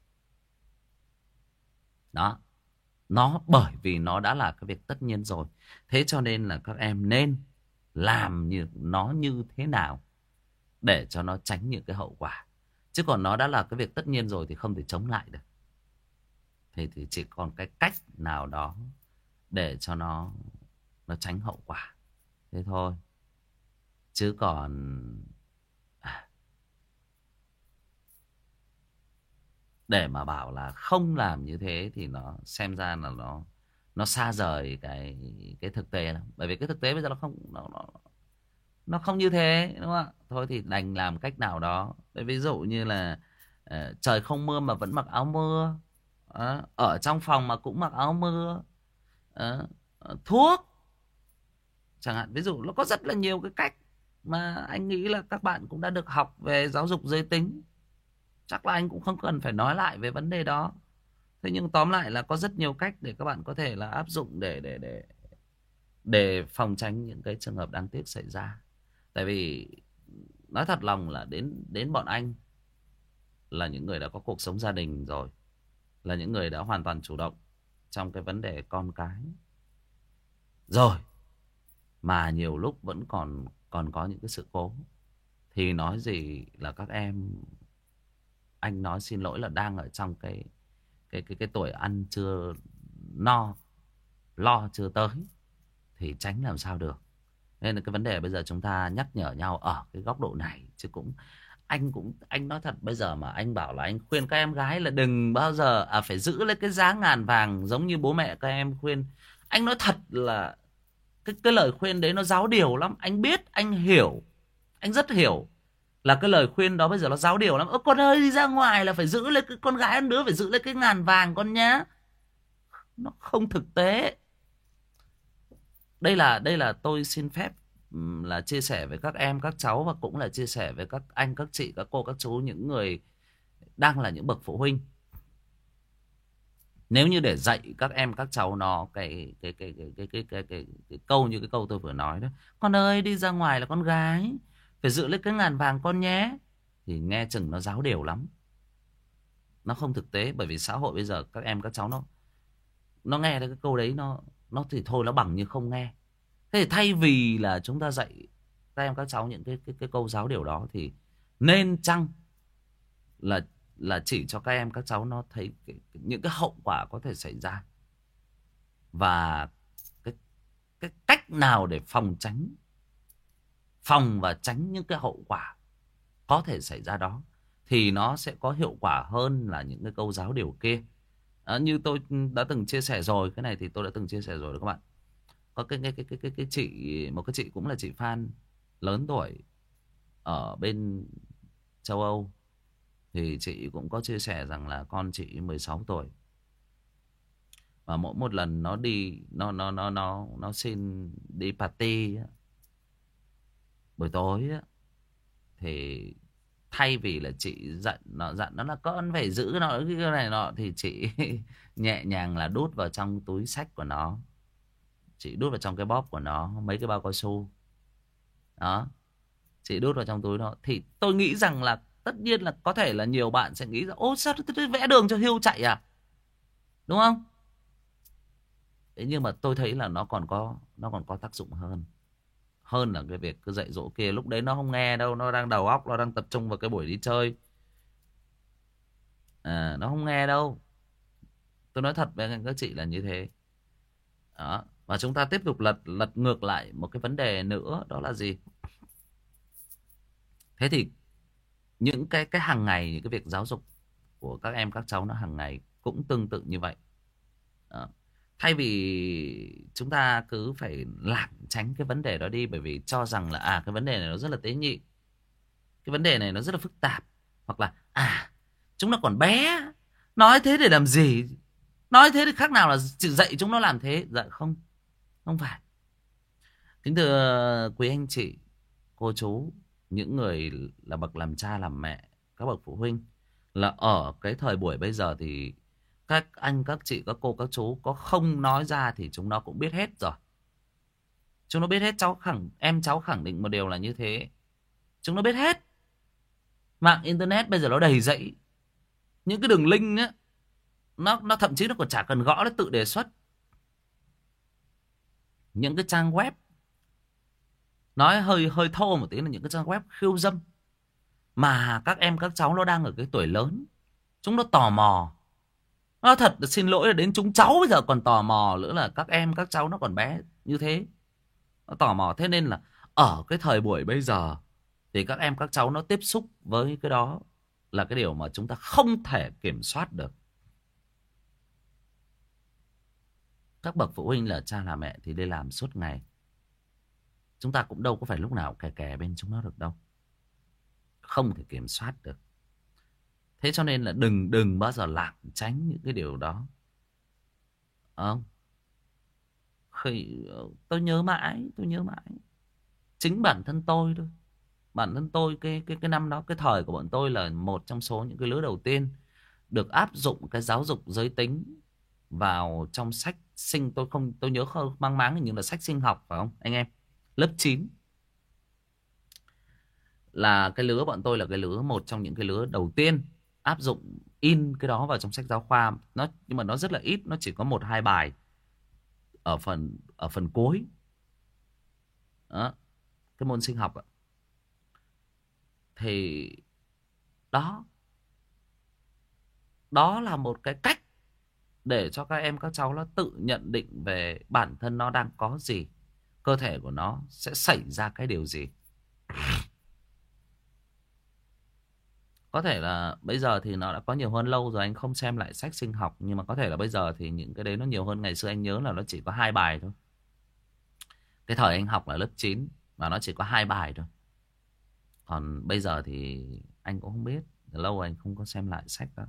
Đó. Nó bởi vì nó đã là cái việc tất nhiên rồi. Thế cho nên là các em nên làm như nó như thế nào để cho nó tránh những cái hậu quả. Chứ còn nó đã là cái việc tất nhiên rồi thì không thể chống lại được. Thì, thì chỉ còn cái cách nào đó để cho nó nó tránh hậu quả. Thế thôi. Chứ còn để mà bảo là không làm như thế thì nó xem ra là nó nó xa rời cái cái thực tế lắm. Bởi vì cái thực tế bây giờ nó không nó nó nó không như thế, đúng không ạ? Thôi thì đành làm cách nào đó. Đấy, ví dụ như là uh, trời không mưa mà vẫn mặc áo mưa, uh, ở trong phòng mà cũng mặc áo mưa, uh, uh, thuốc chẳng hạn. Ví dụ nó có rất là nhiều cái cách mà anh nghĩ là các bạn cũng đã được học về giáo dục giới tính. Chắc là anh cũng không cần phải nói lại về vấn đề đó. Thế nhưng tóm lại là có rất nhiều cách để các bạn có thể là áp dụng để để để để phòng tránh những cái trường hợp đáng tiếc xảy ra. Tại vì nói thật lòng là đến đến bọn anh là những người đã có cuộc sống gia đình rồi, là những người đã hoàn toàn chủ động trong cái vấn đề con cái rồi, mà nhiều lúc vẫn còn còn có những cái sự cố, thì nói gì là các em, anh nói xin lỗi là đang ở trong cái cái cái cái tuổi ăn chưa no, lo chưa tới, thì tránh làm sao được. Nên là cái vấn đề bây giờ chúng ta nhắc nhở nhau ở cái góc độ này. Chứ cũng anh cũng anh nói thật, bây giờ mà anh bảo là anh khuyên các em gái là đừng bao giờ à phải giữ lấy cái giá ngàn vàng giống như bố mẹ các em khuyên, anh nói thật là cái cái lời khuyên đấy nó giáo điều lắm. Anh biết, anh hiểu, anh rất hiểu là cái lời khuyên đó bây giờ nó giáo điều lắm. Ơ con ơi, đi ra ngoài là phải giữ lấy cái con gái ăn đứa, phải giữ lấy cái ngàn vàng con nhá. Nó không thực tế. Đây là đây là tôi xin phép là chia sẻ với các em, các cháu, và cũng là chia sẻ với các anh, các chị, các cô, các chú, những người đang là những bậc phụ huynh. Nếu như để dạy các em các cháu nó cái cái cái cái cái cái cái, cái, cái câu như cái câu tôi vừa nói đó, con ơi đi ra ngoài là con gái, phải giữ lấy cái ngàn vàng con nhé, thì nghe chừng nó giáo điều lắm. Nó không thực tế, bởi vì xã hội bây giờ các em các cháu nó nó nghe cái câu đấy, nó nó thì thôi, nó bằng như không nghe. Thế thì thay vì là chúng ta dạy các em các cháu những cái cái cái câu giáo điều đó, thì nên chăng là là chỉ cho các em các cháu nó thấy cái, những cái hậu quả có thể xảy ra, và cái cái cách nào để phòng tránh, phòng và tránh những cái hậu quả có thể xảy ra đó, thì nó sẽ có hiệu quả hơn là những cái câu giáo điều kia. À, như tôi đã từng chia sẻ rồi, cái này thì tôi đã từng chia sẻ rồi đó các bạn. Có cái cái cái cái cái, cái chị, một cái chị cũng là chị fan lớn tuổi ở bên châu Âu, thì chị cũng có chia sẻ rằng là con chị mười sáu tuổi, và mỗi một lần nó đi nó nó nó nó nó xin đi party buổi tối á, thì thay vì là chị giận nó, dặn nó là con phải giữ nó cái này nọ, thì chị nhẹ nhàng là đút vào trong túi xách của nó, chị đút vào trong cái bóp của nó mấy cái bao cao su đó, chị đút vào trong túi nó. Thì tôi nghĩ rằng là tất nhiên là có thể là nhiều bạn sẽ nghĩ rằng ô sao tôi vẽ đường cho hươu chạy à, đúng không? Thế nhưng mà tôi thấy là nó còn có nó còn có tác dụng hơn hơn là cái việc cứ dạy dỗ kia. Lúc đấy nó không nghe đâu, nó đang đầu óc, nó đang tập trung vào cái buổi đi chơi, à, nó không nghe đâu. Tôi nói thật với các chị là như thế đó. Và chúng ta tiếp tục lật lật ngược lại một cái vấn đề nữa, đó là gì? Thế thì những cái cái hàng ngày, những cái việc giáo dục của các em các cháu nó hàng ngày cũng tương tự như vậy. Đó. Thay vì chúng ta cứ phải lảng tránh cái vấn đề đó đi, bởi vì cho rằng là à cái vấn đề này nó rất là tế nhị, cái vấn đề này nó rất là phức tạp, hoặc là à chúng nó còn bé, nói thế để làm gì, nói thế thì khác nào là dạy chúng nó làm thế. Dạ không, không phải. Kính thưa quý anh chị, cô chú, những người là bậc làm cha làm mẹ, các bậc phụ huynh, là ở cái thời buổi bây giờ thì các anh, các chị, các cô, các chú có không nói ra thì chúng nó cũng biết hết rồi. Chúng nó biết hết. Cháu khẳng, em cháu khẳng định một điều là như thế. Chúng nó biết hết. Mạng internet bây giờ nó đầy rẫy. Những cái đường link á, nó, nó thậm chí nó còn chả cần gõ, nó tự đề xuất. Những cái trang web, nói hơi hơi thô một tí là những cái trang web khiêu dâm, mà các em các cháu nó đang ở cái tuổi lớn, chúng nó tò mò. Nó thật xin lỗi là đến chúng cháu bây giờ còn tò mò nữa, là các em các cháu nó còn bé như thế, nó tò mò. Thế nên là ở cái thời buổi bây giờ thì các em các cháu nó tiếp xúc với cái đó là cái điều mà chúng ta không thể kiểm soát được. Các bậc phụ huynh là cha là mẹ thì đi làm suốt ngày, chúng ta cũng đâu có phải lúc nào kè kè bên chúng nó được đâu, không thể kiểm soát được. Thế cho nên là đừng đừng bao giờ lảng tránh những cái điều đó. Không? Khi, tôi nhớ mãi, tôi nhớ mãi. Chính bản thân tôi thôi. Bản thân tôi cái cái cái năm đó, cái thời của bọn tôi là một trong số những cái lứa đầu tiên được áp dụng cái giáo dục giới tính vào trong sách sinh. Tôi không, tôi nhớ không mang máng, nhưng là sách sinh học, phải không anh em? Lớp chín là cái lứa bọn tôi là cái lứa, một trong những cái lứa đầu tiên áp dụng in cái đó vào trong sách giáo khoa. Nó nhưng mà nó rất là ít, nó chỉ có một hai bài ở phần ở phần cuối. Đó, cái môn sinh học ạ. Thì đó đó là một cái cách để cho các em các cháu nó tự nhận định về bản thân nó đang có gì, cơ thể của nó sẽ xảy ra cái điều gì. Có thể là bây giờ thì nó đã có nhiều hơn, lâu rồi anh không xem lại sách sinh học, nhưng mà có thể là bây giờ thì những cái đấy nó nhiều hơn. Ngày xưa anh nhớ là nó chỉ có hai bài thôi. Cái thời anh học là lớp chín và nó chỉ có hai bài thôi. Còn bây giờ thì anh cũng không biết, lâu anh không có xem lại sách đó.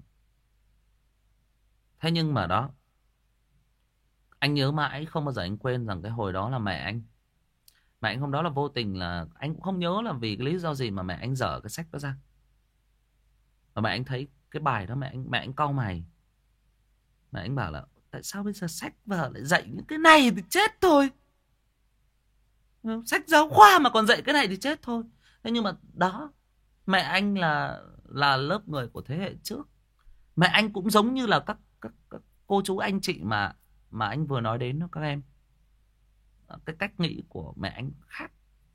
Thế nhưng mà đó, anh nhớ mãi, không bao giờ anh quên rằng cái hồi đó là mẹ anh. Mẹ anh hôm đó là vô tình, là anh cũng không nhớ là vì cái lý do gì mà mẹ anh dở cái sách đó ra. Và mẹ anh thấy cái bài đó, mẹ anh mẹ anh cau mày. Mẹ anh bảo là tại sao bây giờ sách vở lại dạy những cái này thì chết thôi. Sách giáo khoa mà còn dạy cái này thì chết thôi. Thế nhưng mà đó, mẹ anh là là lớp người của thế hệ trước. Mẹ anh cũng giống như là các các, các cô chú anh chị mà mà anh vừa nói đến đó các em. Cái cách nghĩ của mẹ anh khác.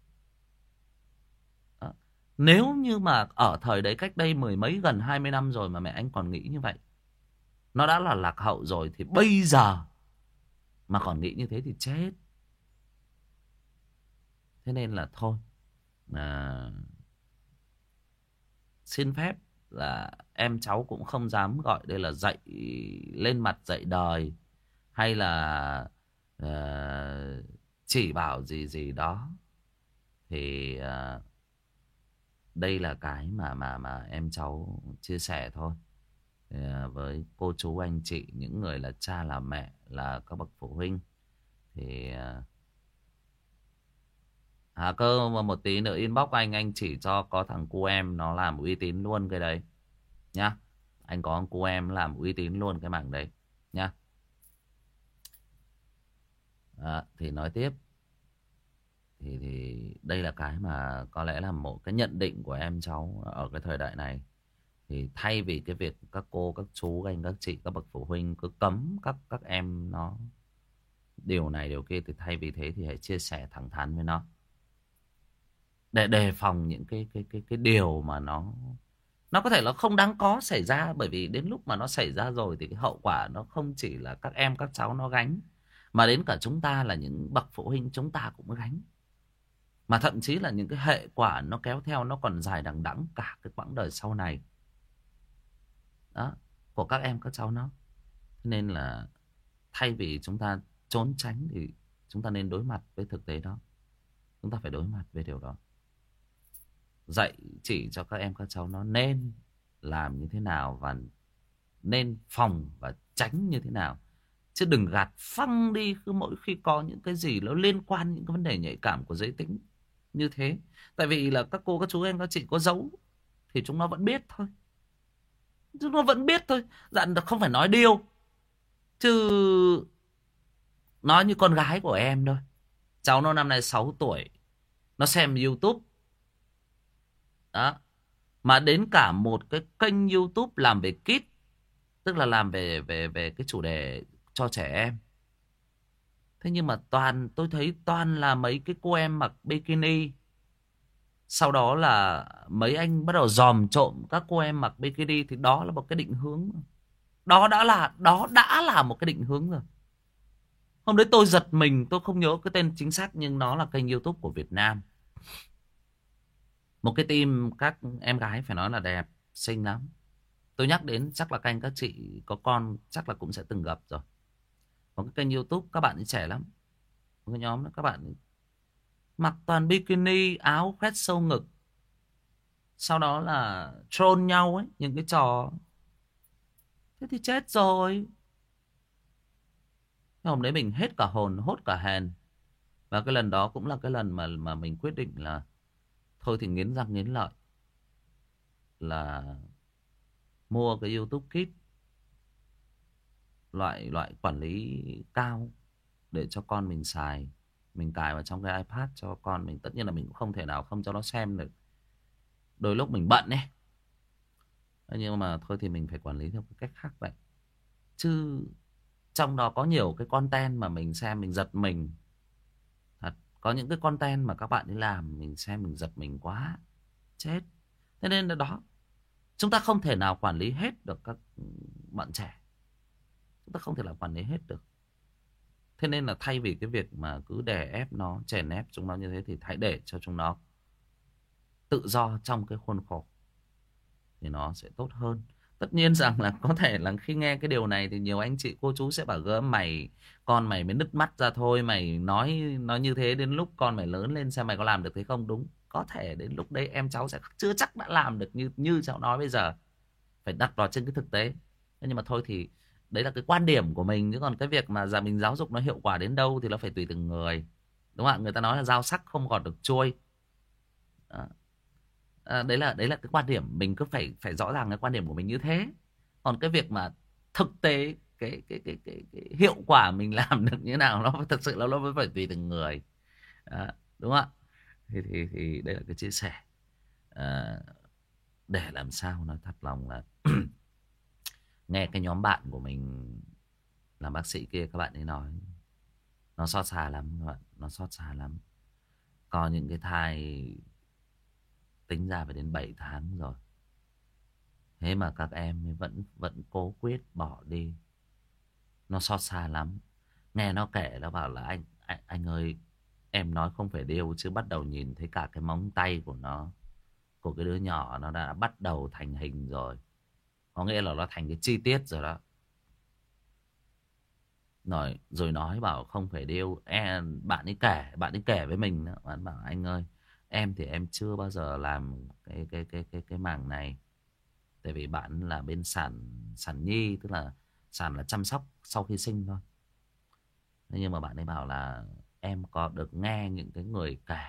Đó. Nếu như mà ở thời đấy, cách đây mười mấy gần hai mươi năm rồi mà mẹ anh còn nghĩ như vậy, nó đã là lạc hậu rồi, thì bây giờ mà còn nghĩ như thế thì chết. Thế nên là thôi, à, xin phép là em cháu cũng không dám gọi đây là dạy lên mặt dạy đời, hay là uh, chỉ bảo gì gì đó. Thì uh, đây là cái mà mà mà em cháu chia sẻ thôi. Uh, với cô chú anh chị, những người là cha là mẹ, là các bậc phụ huynh, thì uh, à cơ mà một tí nữa inbox anh anh chỉ cho có thằng cu em nó làm uy tín luôn cái đấy nhá. Anh có thằng cu em làm uy tín luôn cái mảng đấy nhá. À, thì nói tiếp, thì thì đây là cái mà có lẽ là một cái nhận định của em cháu ở cái thời đại này. Thì thay vì cái việc các cô, các chú, các anh, các chị, các bậc phụ huynh cứ cấm các các em nó điều này điều kia, thì thay vì thế thì hãy chia sẻ thẳng thắn với nó, để đề phòng những cái cái cái cái điều mà nó nó có thể là không đáng có xảy ra. Bởi vì đến lúc mà nó xảy ra rồi thì cái hậu quả nó không chỉ là các em các cháu nó gánh, Mà đến cả chúng ta là những bậc phụ huynh chúng ta cũng gánh. Mà thậm chí là những cái hệ quả nó kéo theo nó còn dài đằng đẵng cả cái quãng đời sau này. Đó, của các em các cháu nó. Nên là thay vì chúng ta trốn tránh thì chúng ta nên đối mặt với thực tế đó. Chúng ta phải đối mặt với điều đó. Dạy chỉ cho các em các cháu nó nên làm như thế nào và nên phòng và tránh như thế nào. Chứ đừng gạt phăng đi cứ mỗi khi có những cái gì nó liên quan những cái vấn đề nhạy cảm của giới tính như thế. Tại vì là các cô, các chú, em, các chị có giấu thì chúng nó vẫn biết thôi. Chúng nó vẫn biết thôi. Dặn không phải nói điêu. Chứ nói như con gái của em thôi. Cháu nó năm nay sáu tuổi. Nó xem YouTube. Đó. Mà đến cả một cái kênh YouTube làm về kids. Tức là làm về về về cái chủ đề cho trẻ em. Thế nhưng mà toàn tôi thấy toàn là mấy cái cô em mặc bikini. Sau đó là mấy anh bắt đầu dòm trộm các cô em mặc bikini. Thì đó là một cái định hướng. Đó đã là đó đã là một cái định hướng rồi. Hôm đấy tôi giật mình, tôi không nhớ cái tên chính xác nhưng nó là kênh YouTube của Việt Nam. Một cái team các em gái phải nói là đẹp, xinh lắm. Tôi nhắc đến chắc là các anh các chị có con chắc là cũng sẽ từng gặp rồi. Một cái kênh YouTube các bạn ấy trẻ lắm. Một cái nhóm đó các bạn ấy mặc toàn bikini, áo khoét sâu ngực. Sau đó là troll nhau ấy, những cái trò. Thế thì chết rồi. Hôm đấy mình hết cả hồn, hốt cả hèn. Và cái lần đó cũng là cái lần mà mà mình quyết định là thôi thì nghiến răng nghiến lợi. Là mua cái YouTube Kids. Loại loại quản lý cao để cho con mình xài. Mình cài vào trong cái iPad cho con mình. Tất nhiên là mình cũng không thể nào không cho nó xem được. Đôi lúc mình bận ấy. Nhưng mà thôi thì mình phải quản lý theo cái cách khác vậy. Chứ trong đó có nhiều cái content mà mình xem mình giật mình. Thật. Có những cái content mà các bạn ấy làm mình xem mình giật mình quá. Chết. Thế nên là đó. Chúng ta không thể nào quản lý hết được các bạn trẻ. Chúng ta không thể nào quản lý hết được. Thế nên là thay vì cái việc mà cứ đè ép nó, chèn ép chúng nó như thế thì hãy để cho chúng nó tự do trong cái khuôn khổ thì nó sẽ tốt hơn. Tất nhiên rằng là có thể là khi nghe cái điều này thì nhiều anh chị cô chú sẽ bảo gớm mày, con mày mới nứt mắt ra thôi, mày nói nói như thế đến lúc con mày lớn lên xem mày có làm được thế không. Đúng, có thể đến lúc đấy em cháu sẽ chưa chắc đã làm được như như cháu nói bây giờ. Phải đặt vào trên cái thực tế. Thế nhưng mà thôi thì đấy là cái quan điểm của mình. Chứ còn cái việc mà giờ mình giáo dục nó hiệu quả đến đâu thì nó phải tùy từng người. Đúng không ạ? Người ta nói là dao sắc không còn được trôi. Đó. À, đấy là đấy là cái quan điểm. Mình cứ phải phải rõ ràng cái quan điểm của mình như thế. Còn cái việc mà thực tế cái cái cái cái, cái hiệu quả mình làm được như thế nào nó thật sự là nó vẫn phải tùy từng người. À, đúng không ạ? Thì thì thì đây là cái chia sẻ. À, để làm sao nói thật lòng là nghe cái nhóm bạn của mình làm bác sĩ kia các bạn ấy nói nó xót xa lắm các bạn, nó xót xa lắm. Có những cái thai tính ra phải đến bảy tháng rồi. Thế mà các em vẫn vẫn cố quyết bỏ đi. Nó xót xa lắm. Nghe nó kể nó bảo là anh anh, anh ơi, em nói không phải điêu chứ bắt đầu nhìn thấy cả cái móng tay của nó, của cái đứa nhỏ nó đã bắt đầu thành hình rồi. Có nghĩa là nó thành cái chi tiết rồi đó. Rồi, rồi nói bảo không phải điêu. Em, bạn ấy kể, bạn ấy kể với mình đó. Bạn bảo anh ơi, em thì em chưa bao giờ làm cái cái cái cái cái mảng này. Tại vì bạn là bên sản sản nhi, tức là sản là chăm sóc sau khi sinh thôi. Nhưng mà bạn ấy bảo là em có được nghe những cái người kể.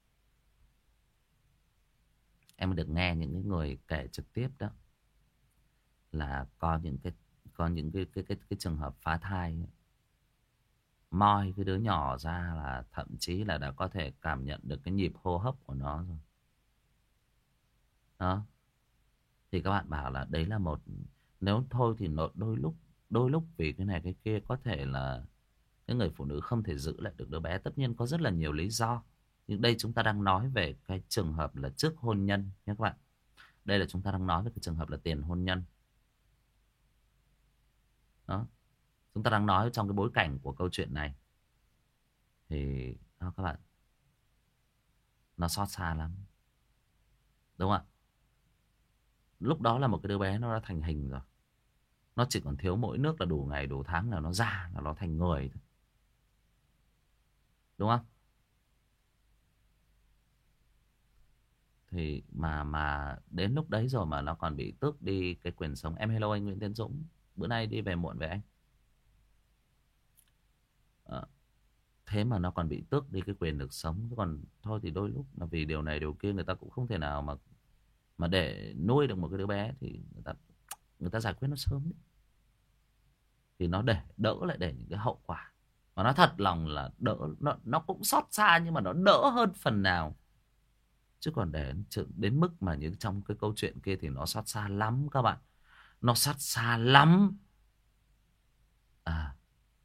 Em được nghe những cái người kể trực tiếp đó. Là có những cái có những cái cái cái, cái trường hợp phá thai, moi cái đứa nhỏ ra là thậm chí là đã có thể cảm nhận được cái nhịp hô hấp của nó rồi. Đó. Thì các bạn bảo là đấy là một, nếu thôi thì đôi lúc đôi lúc vì cái này cái kia có thể là cái người phụ nữ không thể giữ lại được đứa bé. Tất nhiên có rất là nhiều lý do. Nhưng đây chúng ta đang nói về cái trường hợp là trước hôn nhân nhé các bạn. Đây là chúng ta đang nói về cái trường hợp là tiền hôn nhân. Đó. Chúng ta đang nói trong cái bối cảnh của câu chuyện này. Thì đó, các bạn, nó xót xa lắm. Đúng không ạ? Lúc đó là một cái đứa bé nó đã thành hình rồi. Nó chỉ còn thiếu mỗi nước là đủ ngày đủ tháng là nó ra, là nó thành người thôi. Đúng không? Thì mà mà đến lúc đấy rồi mà nó còn bị tước đi cái quyền sống. Em hello anh Nguyễn Tiến Dũng. Bữa nay đi về muộn về anh. Ờ, thế mà nó còn bị tước đi cái quyền được sống. Còn thôi thì đôi lúc là vì điều này điều kia, người ta cũng không thể nào mà mà để nuôi được một cái đứa bé, thì người ta người ta giải quyết nó sớm đấy. Thì nó để đỡ lại để những cái hậu quả. Mà nó thật lòng là đỡ, nó, nó cũng xót xa nhưng mà nó đỡ hơn phần nào. Chứ còn để đến mức mà như trong cái câu chuyện kia thì nó xót xa lắm các bạn. Nó xót xa lắm. À,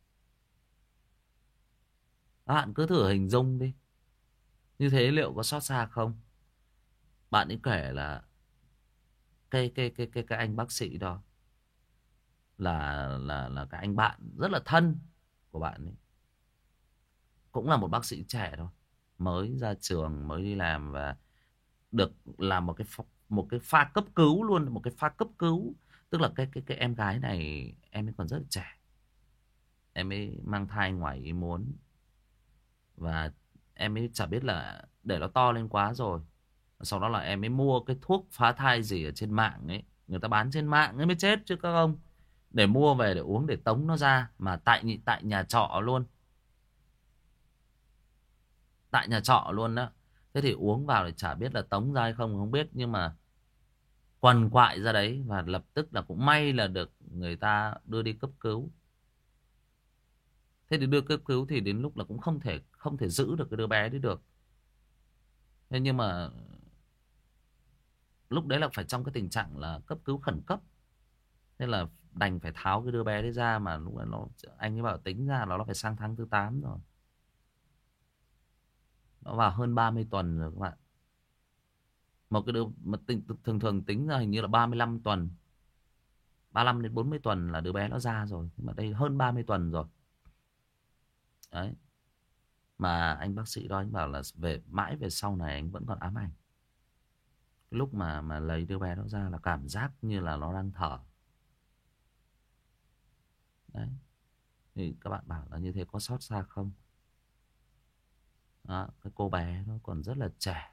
các bạn cứ thử hình dung đi. Như thế liệu có xót xa không? Bạn ấy kể là cái cái cái cái cái anh bác sĩ đó là là là cái anh bạn rất là thân của bạn ấy. Cũng là một bác sĩ trẻ thôi, mới ra trường, mới đi làm và được làm một cái ph- một cái pha cấp cứu luôn, một cái pha cấp cứu. Tức là cái cái cái em gái này em ấy còn rất là trẻ. Em ấy mang thai ngoài ý muốn. Và em ấy chả biết là để nó to lên quá rồi. Sau đó là em ấy mua cái thuốc phá thai gì ở trên mạng ấy. Người ta bán trên mạng ấy mới chết chứ các ông. Để mua về để uống để tống nó ra. Mà tại tại nhà trọ luôn. Tại nhà trọ luôn đó. Thế thì uống vào thì chả biết là tống ra hay không không biết. Nhưng mà quằn quại ra đấy. Và lập tức là cũng may là được người ta đưa đi cấp cứu. Thế thì đưa cấp cứu thì đến lúc là cũng không thể không thể giữ được cái đứa bé đấy được. Thế nhưng mà lúc đấy là phải trong cái tình trạng là cấp cứu khẩn cấp. Nên là đành phải tháo cái đứa bé đấy ra. Mà lúc đấy nó, anh ấy bảo tính ra nó phải sang tháng thứ tám rồi. Nó vào hơn ba mươi tuần rồi các bạn. Một cái đứa mà tình, thường thường tính ra hình như là ba mươi lăm tuần. ba mươi lăm đến bốn mươi tuần là đứa bé nó ra rồi. Nhưng mà đây hơn ba mươi tuần rồi. Đấy. Mà anh bác sĩ đó anh bảo là về mãi về sau này anh vẫn còn ám ảnh. Cái lúc mà mà lấy đứa bé đó ra là cảm giác như là nó đang thở. Đấy. Thì các bạn bảo là như thế có xót xa không? Đó, cái cô bé nó còn rất là trẻ.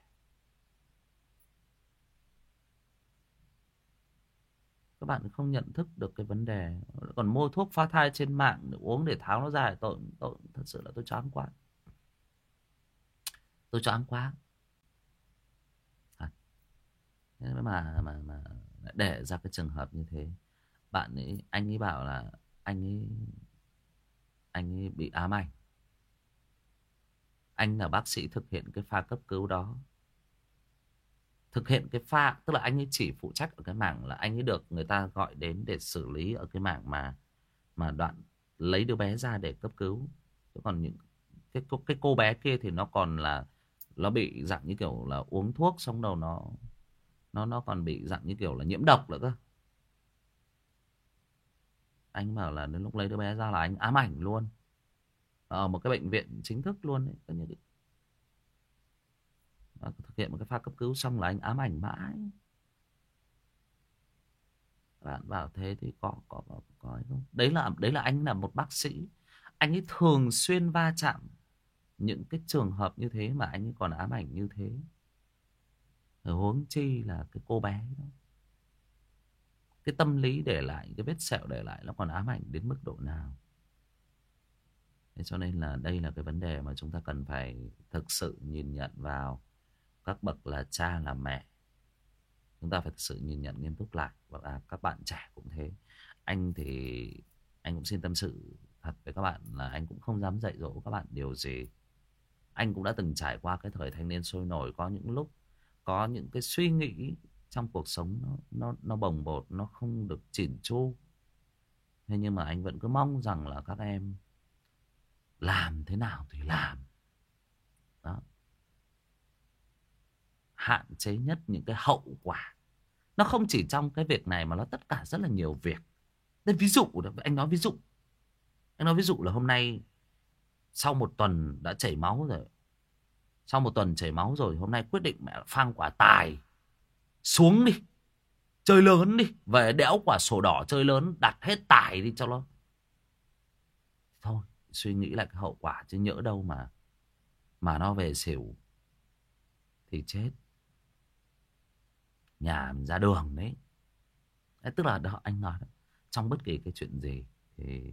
Các bạn không nhận thức được cái vấn đề. Còn mua thuốc phá thai trên mạng để uống để tháo nó ra. Tôi, tôi, thật sự là tôi choáng quá. Tôi choáng quá. À, thế mà, mà, mà để ra cái trường hợp như thế. Bạn ấy, anh ấy bảo là anh ấy, anh ấy bị ám ảnh. Anh là bác sĩ thực hiện cái pha cấp cứu đó. Thực hiện cái pha, tức là anh ấy chỉ phụ trách ở cái mảng là anh ấy được người ta gọi đến để xử lý ở cái mảng mà mà đoạn lấy đứa bé ra để cấp cứu. Chứ còn những cái cái cô bé kia thì nó còn là nó bị dạng như kiểu là uống thuốc xong đầu nó nó nó còn bị dạng như kiểu là nhiễm độc nữa cơ. Anh bảo là đến lúc lấy đứa bé ra là anh ám ảnh luôn. Ở một cái bệnh viện chính thức luôn đấy. Thực hiện một cái pha cấp cứu xong là anh ám ảnh mãi. Bạn bảo thế thì có có có, có hay không? Đấy là đấy là anh là một bác sĩ. Anh ấy thường xuyên va chạm những cái trường hợp như thế mà anh ấy còn ám ảnh như thế. Rồi huống chi là cái cô bé đó. Cái tâm lý để lại, cái vết sẹo để lại nó còn ám ảnh đến mức độ nào. Thế cho nên là đây là cái vấn đề mà chúng ta cần phải thực sự nhìn nhận vào. Các bậc là cha là mẹ, chúng ta phải thực sự nhìn nhận nghiêm túc lại. Và các bạn trẻ cũng thế. Anh thì anh cũng xin tâm sự thật với các bạn là anh cũng không dám dạy dỗ các bạn điều gì. Anh cũng đã từng trải qua cái thời thanh niên sôi nổi. Có những lúc có những cái suy nghĩ trong cuộc sống nó nó nó bồng bột, nó không được chỉn chu. Thế nhưng mà anh vẫn cứ mong rằng là các em làm thế nào thì làm đó, hạn chế nhất những cái hậu quả. Nó không chỉ trong cái việc này mà nó tất cả rất là nhiều việc. Đây ví dụ, anh nói ví dụ Anh nói ví dụ là hôm nay sau một tuần đã chảy máu rồi. Sau một tuần chảy máu rồi, hôm nay quyết định mẹ phang quả tài. Xuống đi. Chơi lớn đi. Về đẽo quả sổ đỏ chơi lớn. Đặt hết tài đi cho nó. Thôi, suy nghĩ lại cái hậu quả. Chứ nhỡ đâu mà Mà nó về xỉu thì chết. Nhà ra đường đấy. Đấy, tức là đó, anh nói đó, trong bất kỳ cái chuyện gì thì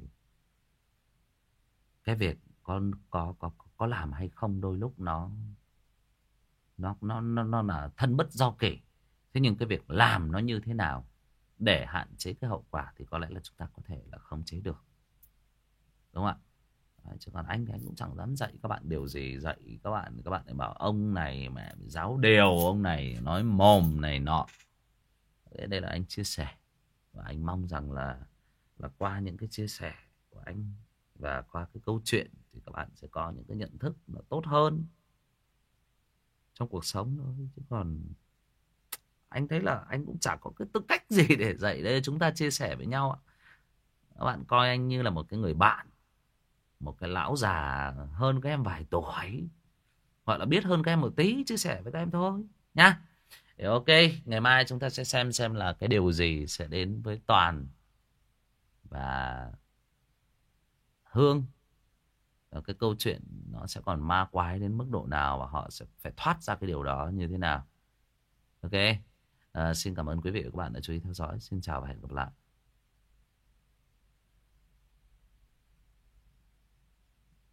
cái việc con có có có làm hay không đôi lúc nó nó nó nó nó là thân bất do kỷ. Thế nhưng cái việc làm nó như thế nào để hạn chế cái hậu quả thì có lẽ là chúng ta có thể là khống chế được, đúng không ạ? Đấy, chứ còn anh thì anh cũng chẳng dám dạy các bạn điều gì. Dạy các bạn, các bạn lại bảo ông này mẹ giáo điều, ông này nói mồm này nọ. Thế đây là anh chia sẻ, và anh mong rằng là là qua những cái chia sẻ của anh và qua cái câu chuyện thì các bạn sẽ có những cái nhận thức nó tốt hơn trong cuộc sống thôi. Chứ còn anh thấy là anh cũng chả có cái tư cách gì để dạy. Đây chúng ta chia sẻ với nhau ạ. Các bạn coi anh như là một cái người bạn, một cái lão già hơn các em vài tuổi, hoặc là biết hơn các em một tí, chia sẻ với các em thôi nhá. Thì ok, ngày mai chúng ta sẽ xem xem là cái điều gì sẽ đến với Toàn và Hương. Ở cái câu chuyện nó sẽ còn ma quái đến mức độ nào và họ sẽ phải thoát ra cái điều đó như thế nào. Ok, à, xin cảm ơn quý vị và các bạn đã chú ý theo dõi. Xin chào và hẹn gặp lại.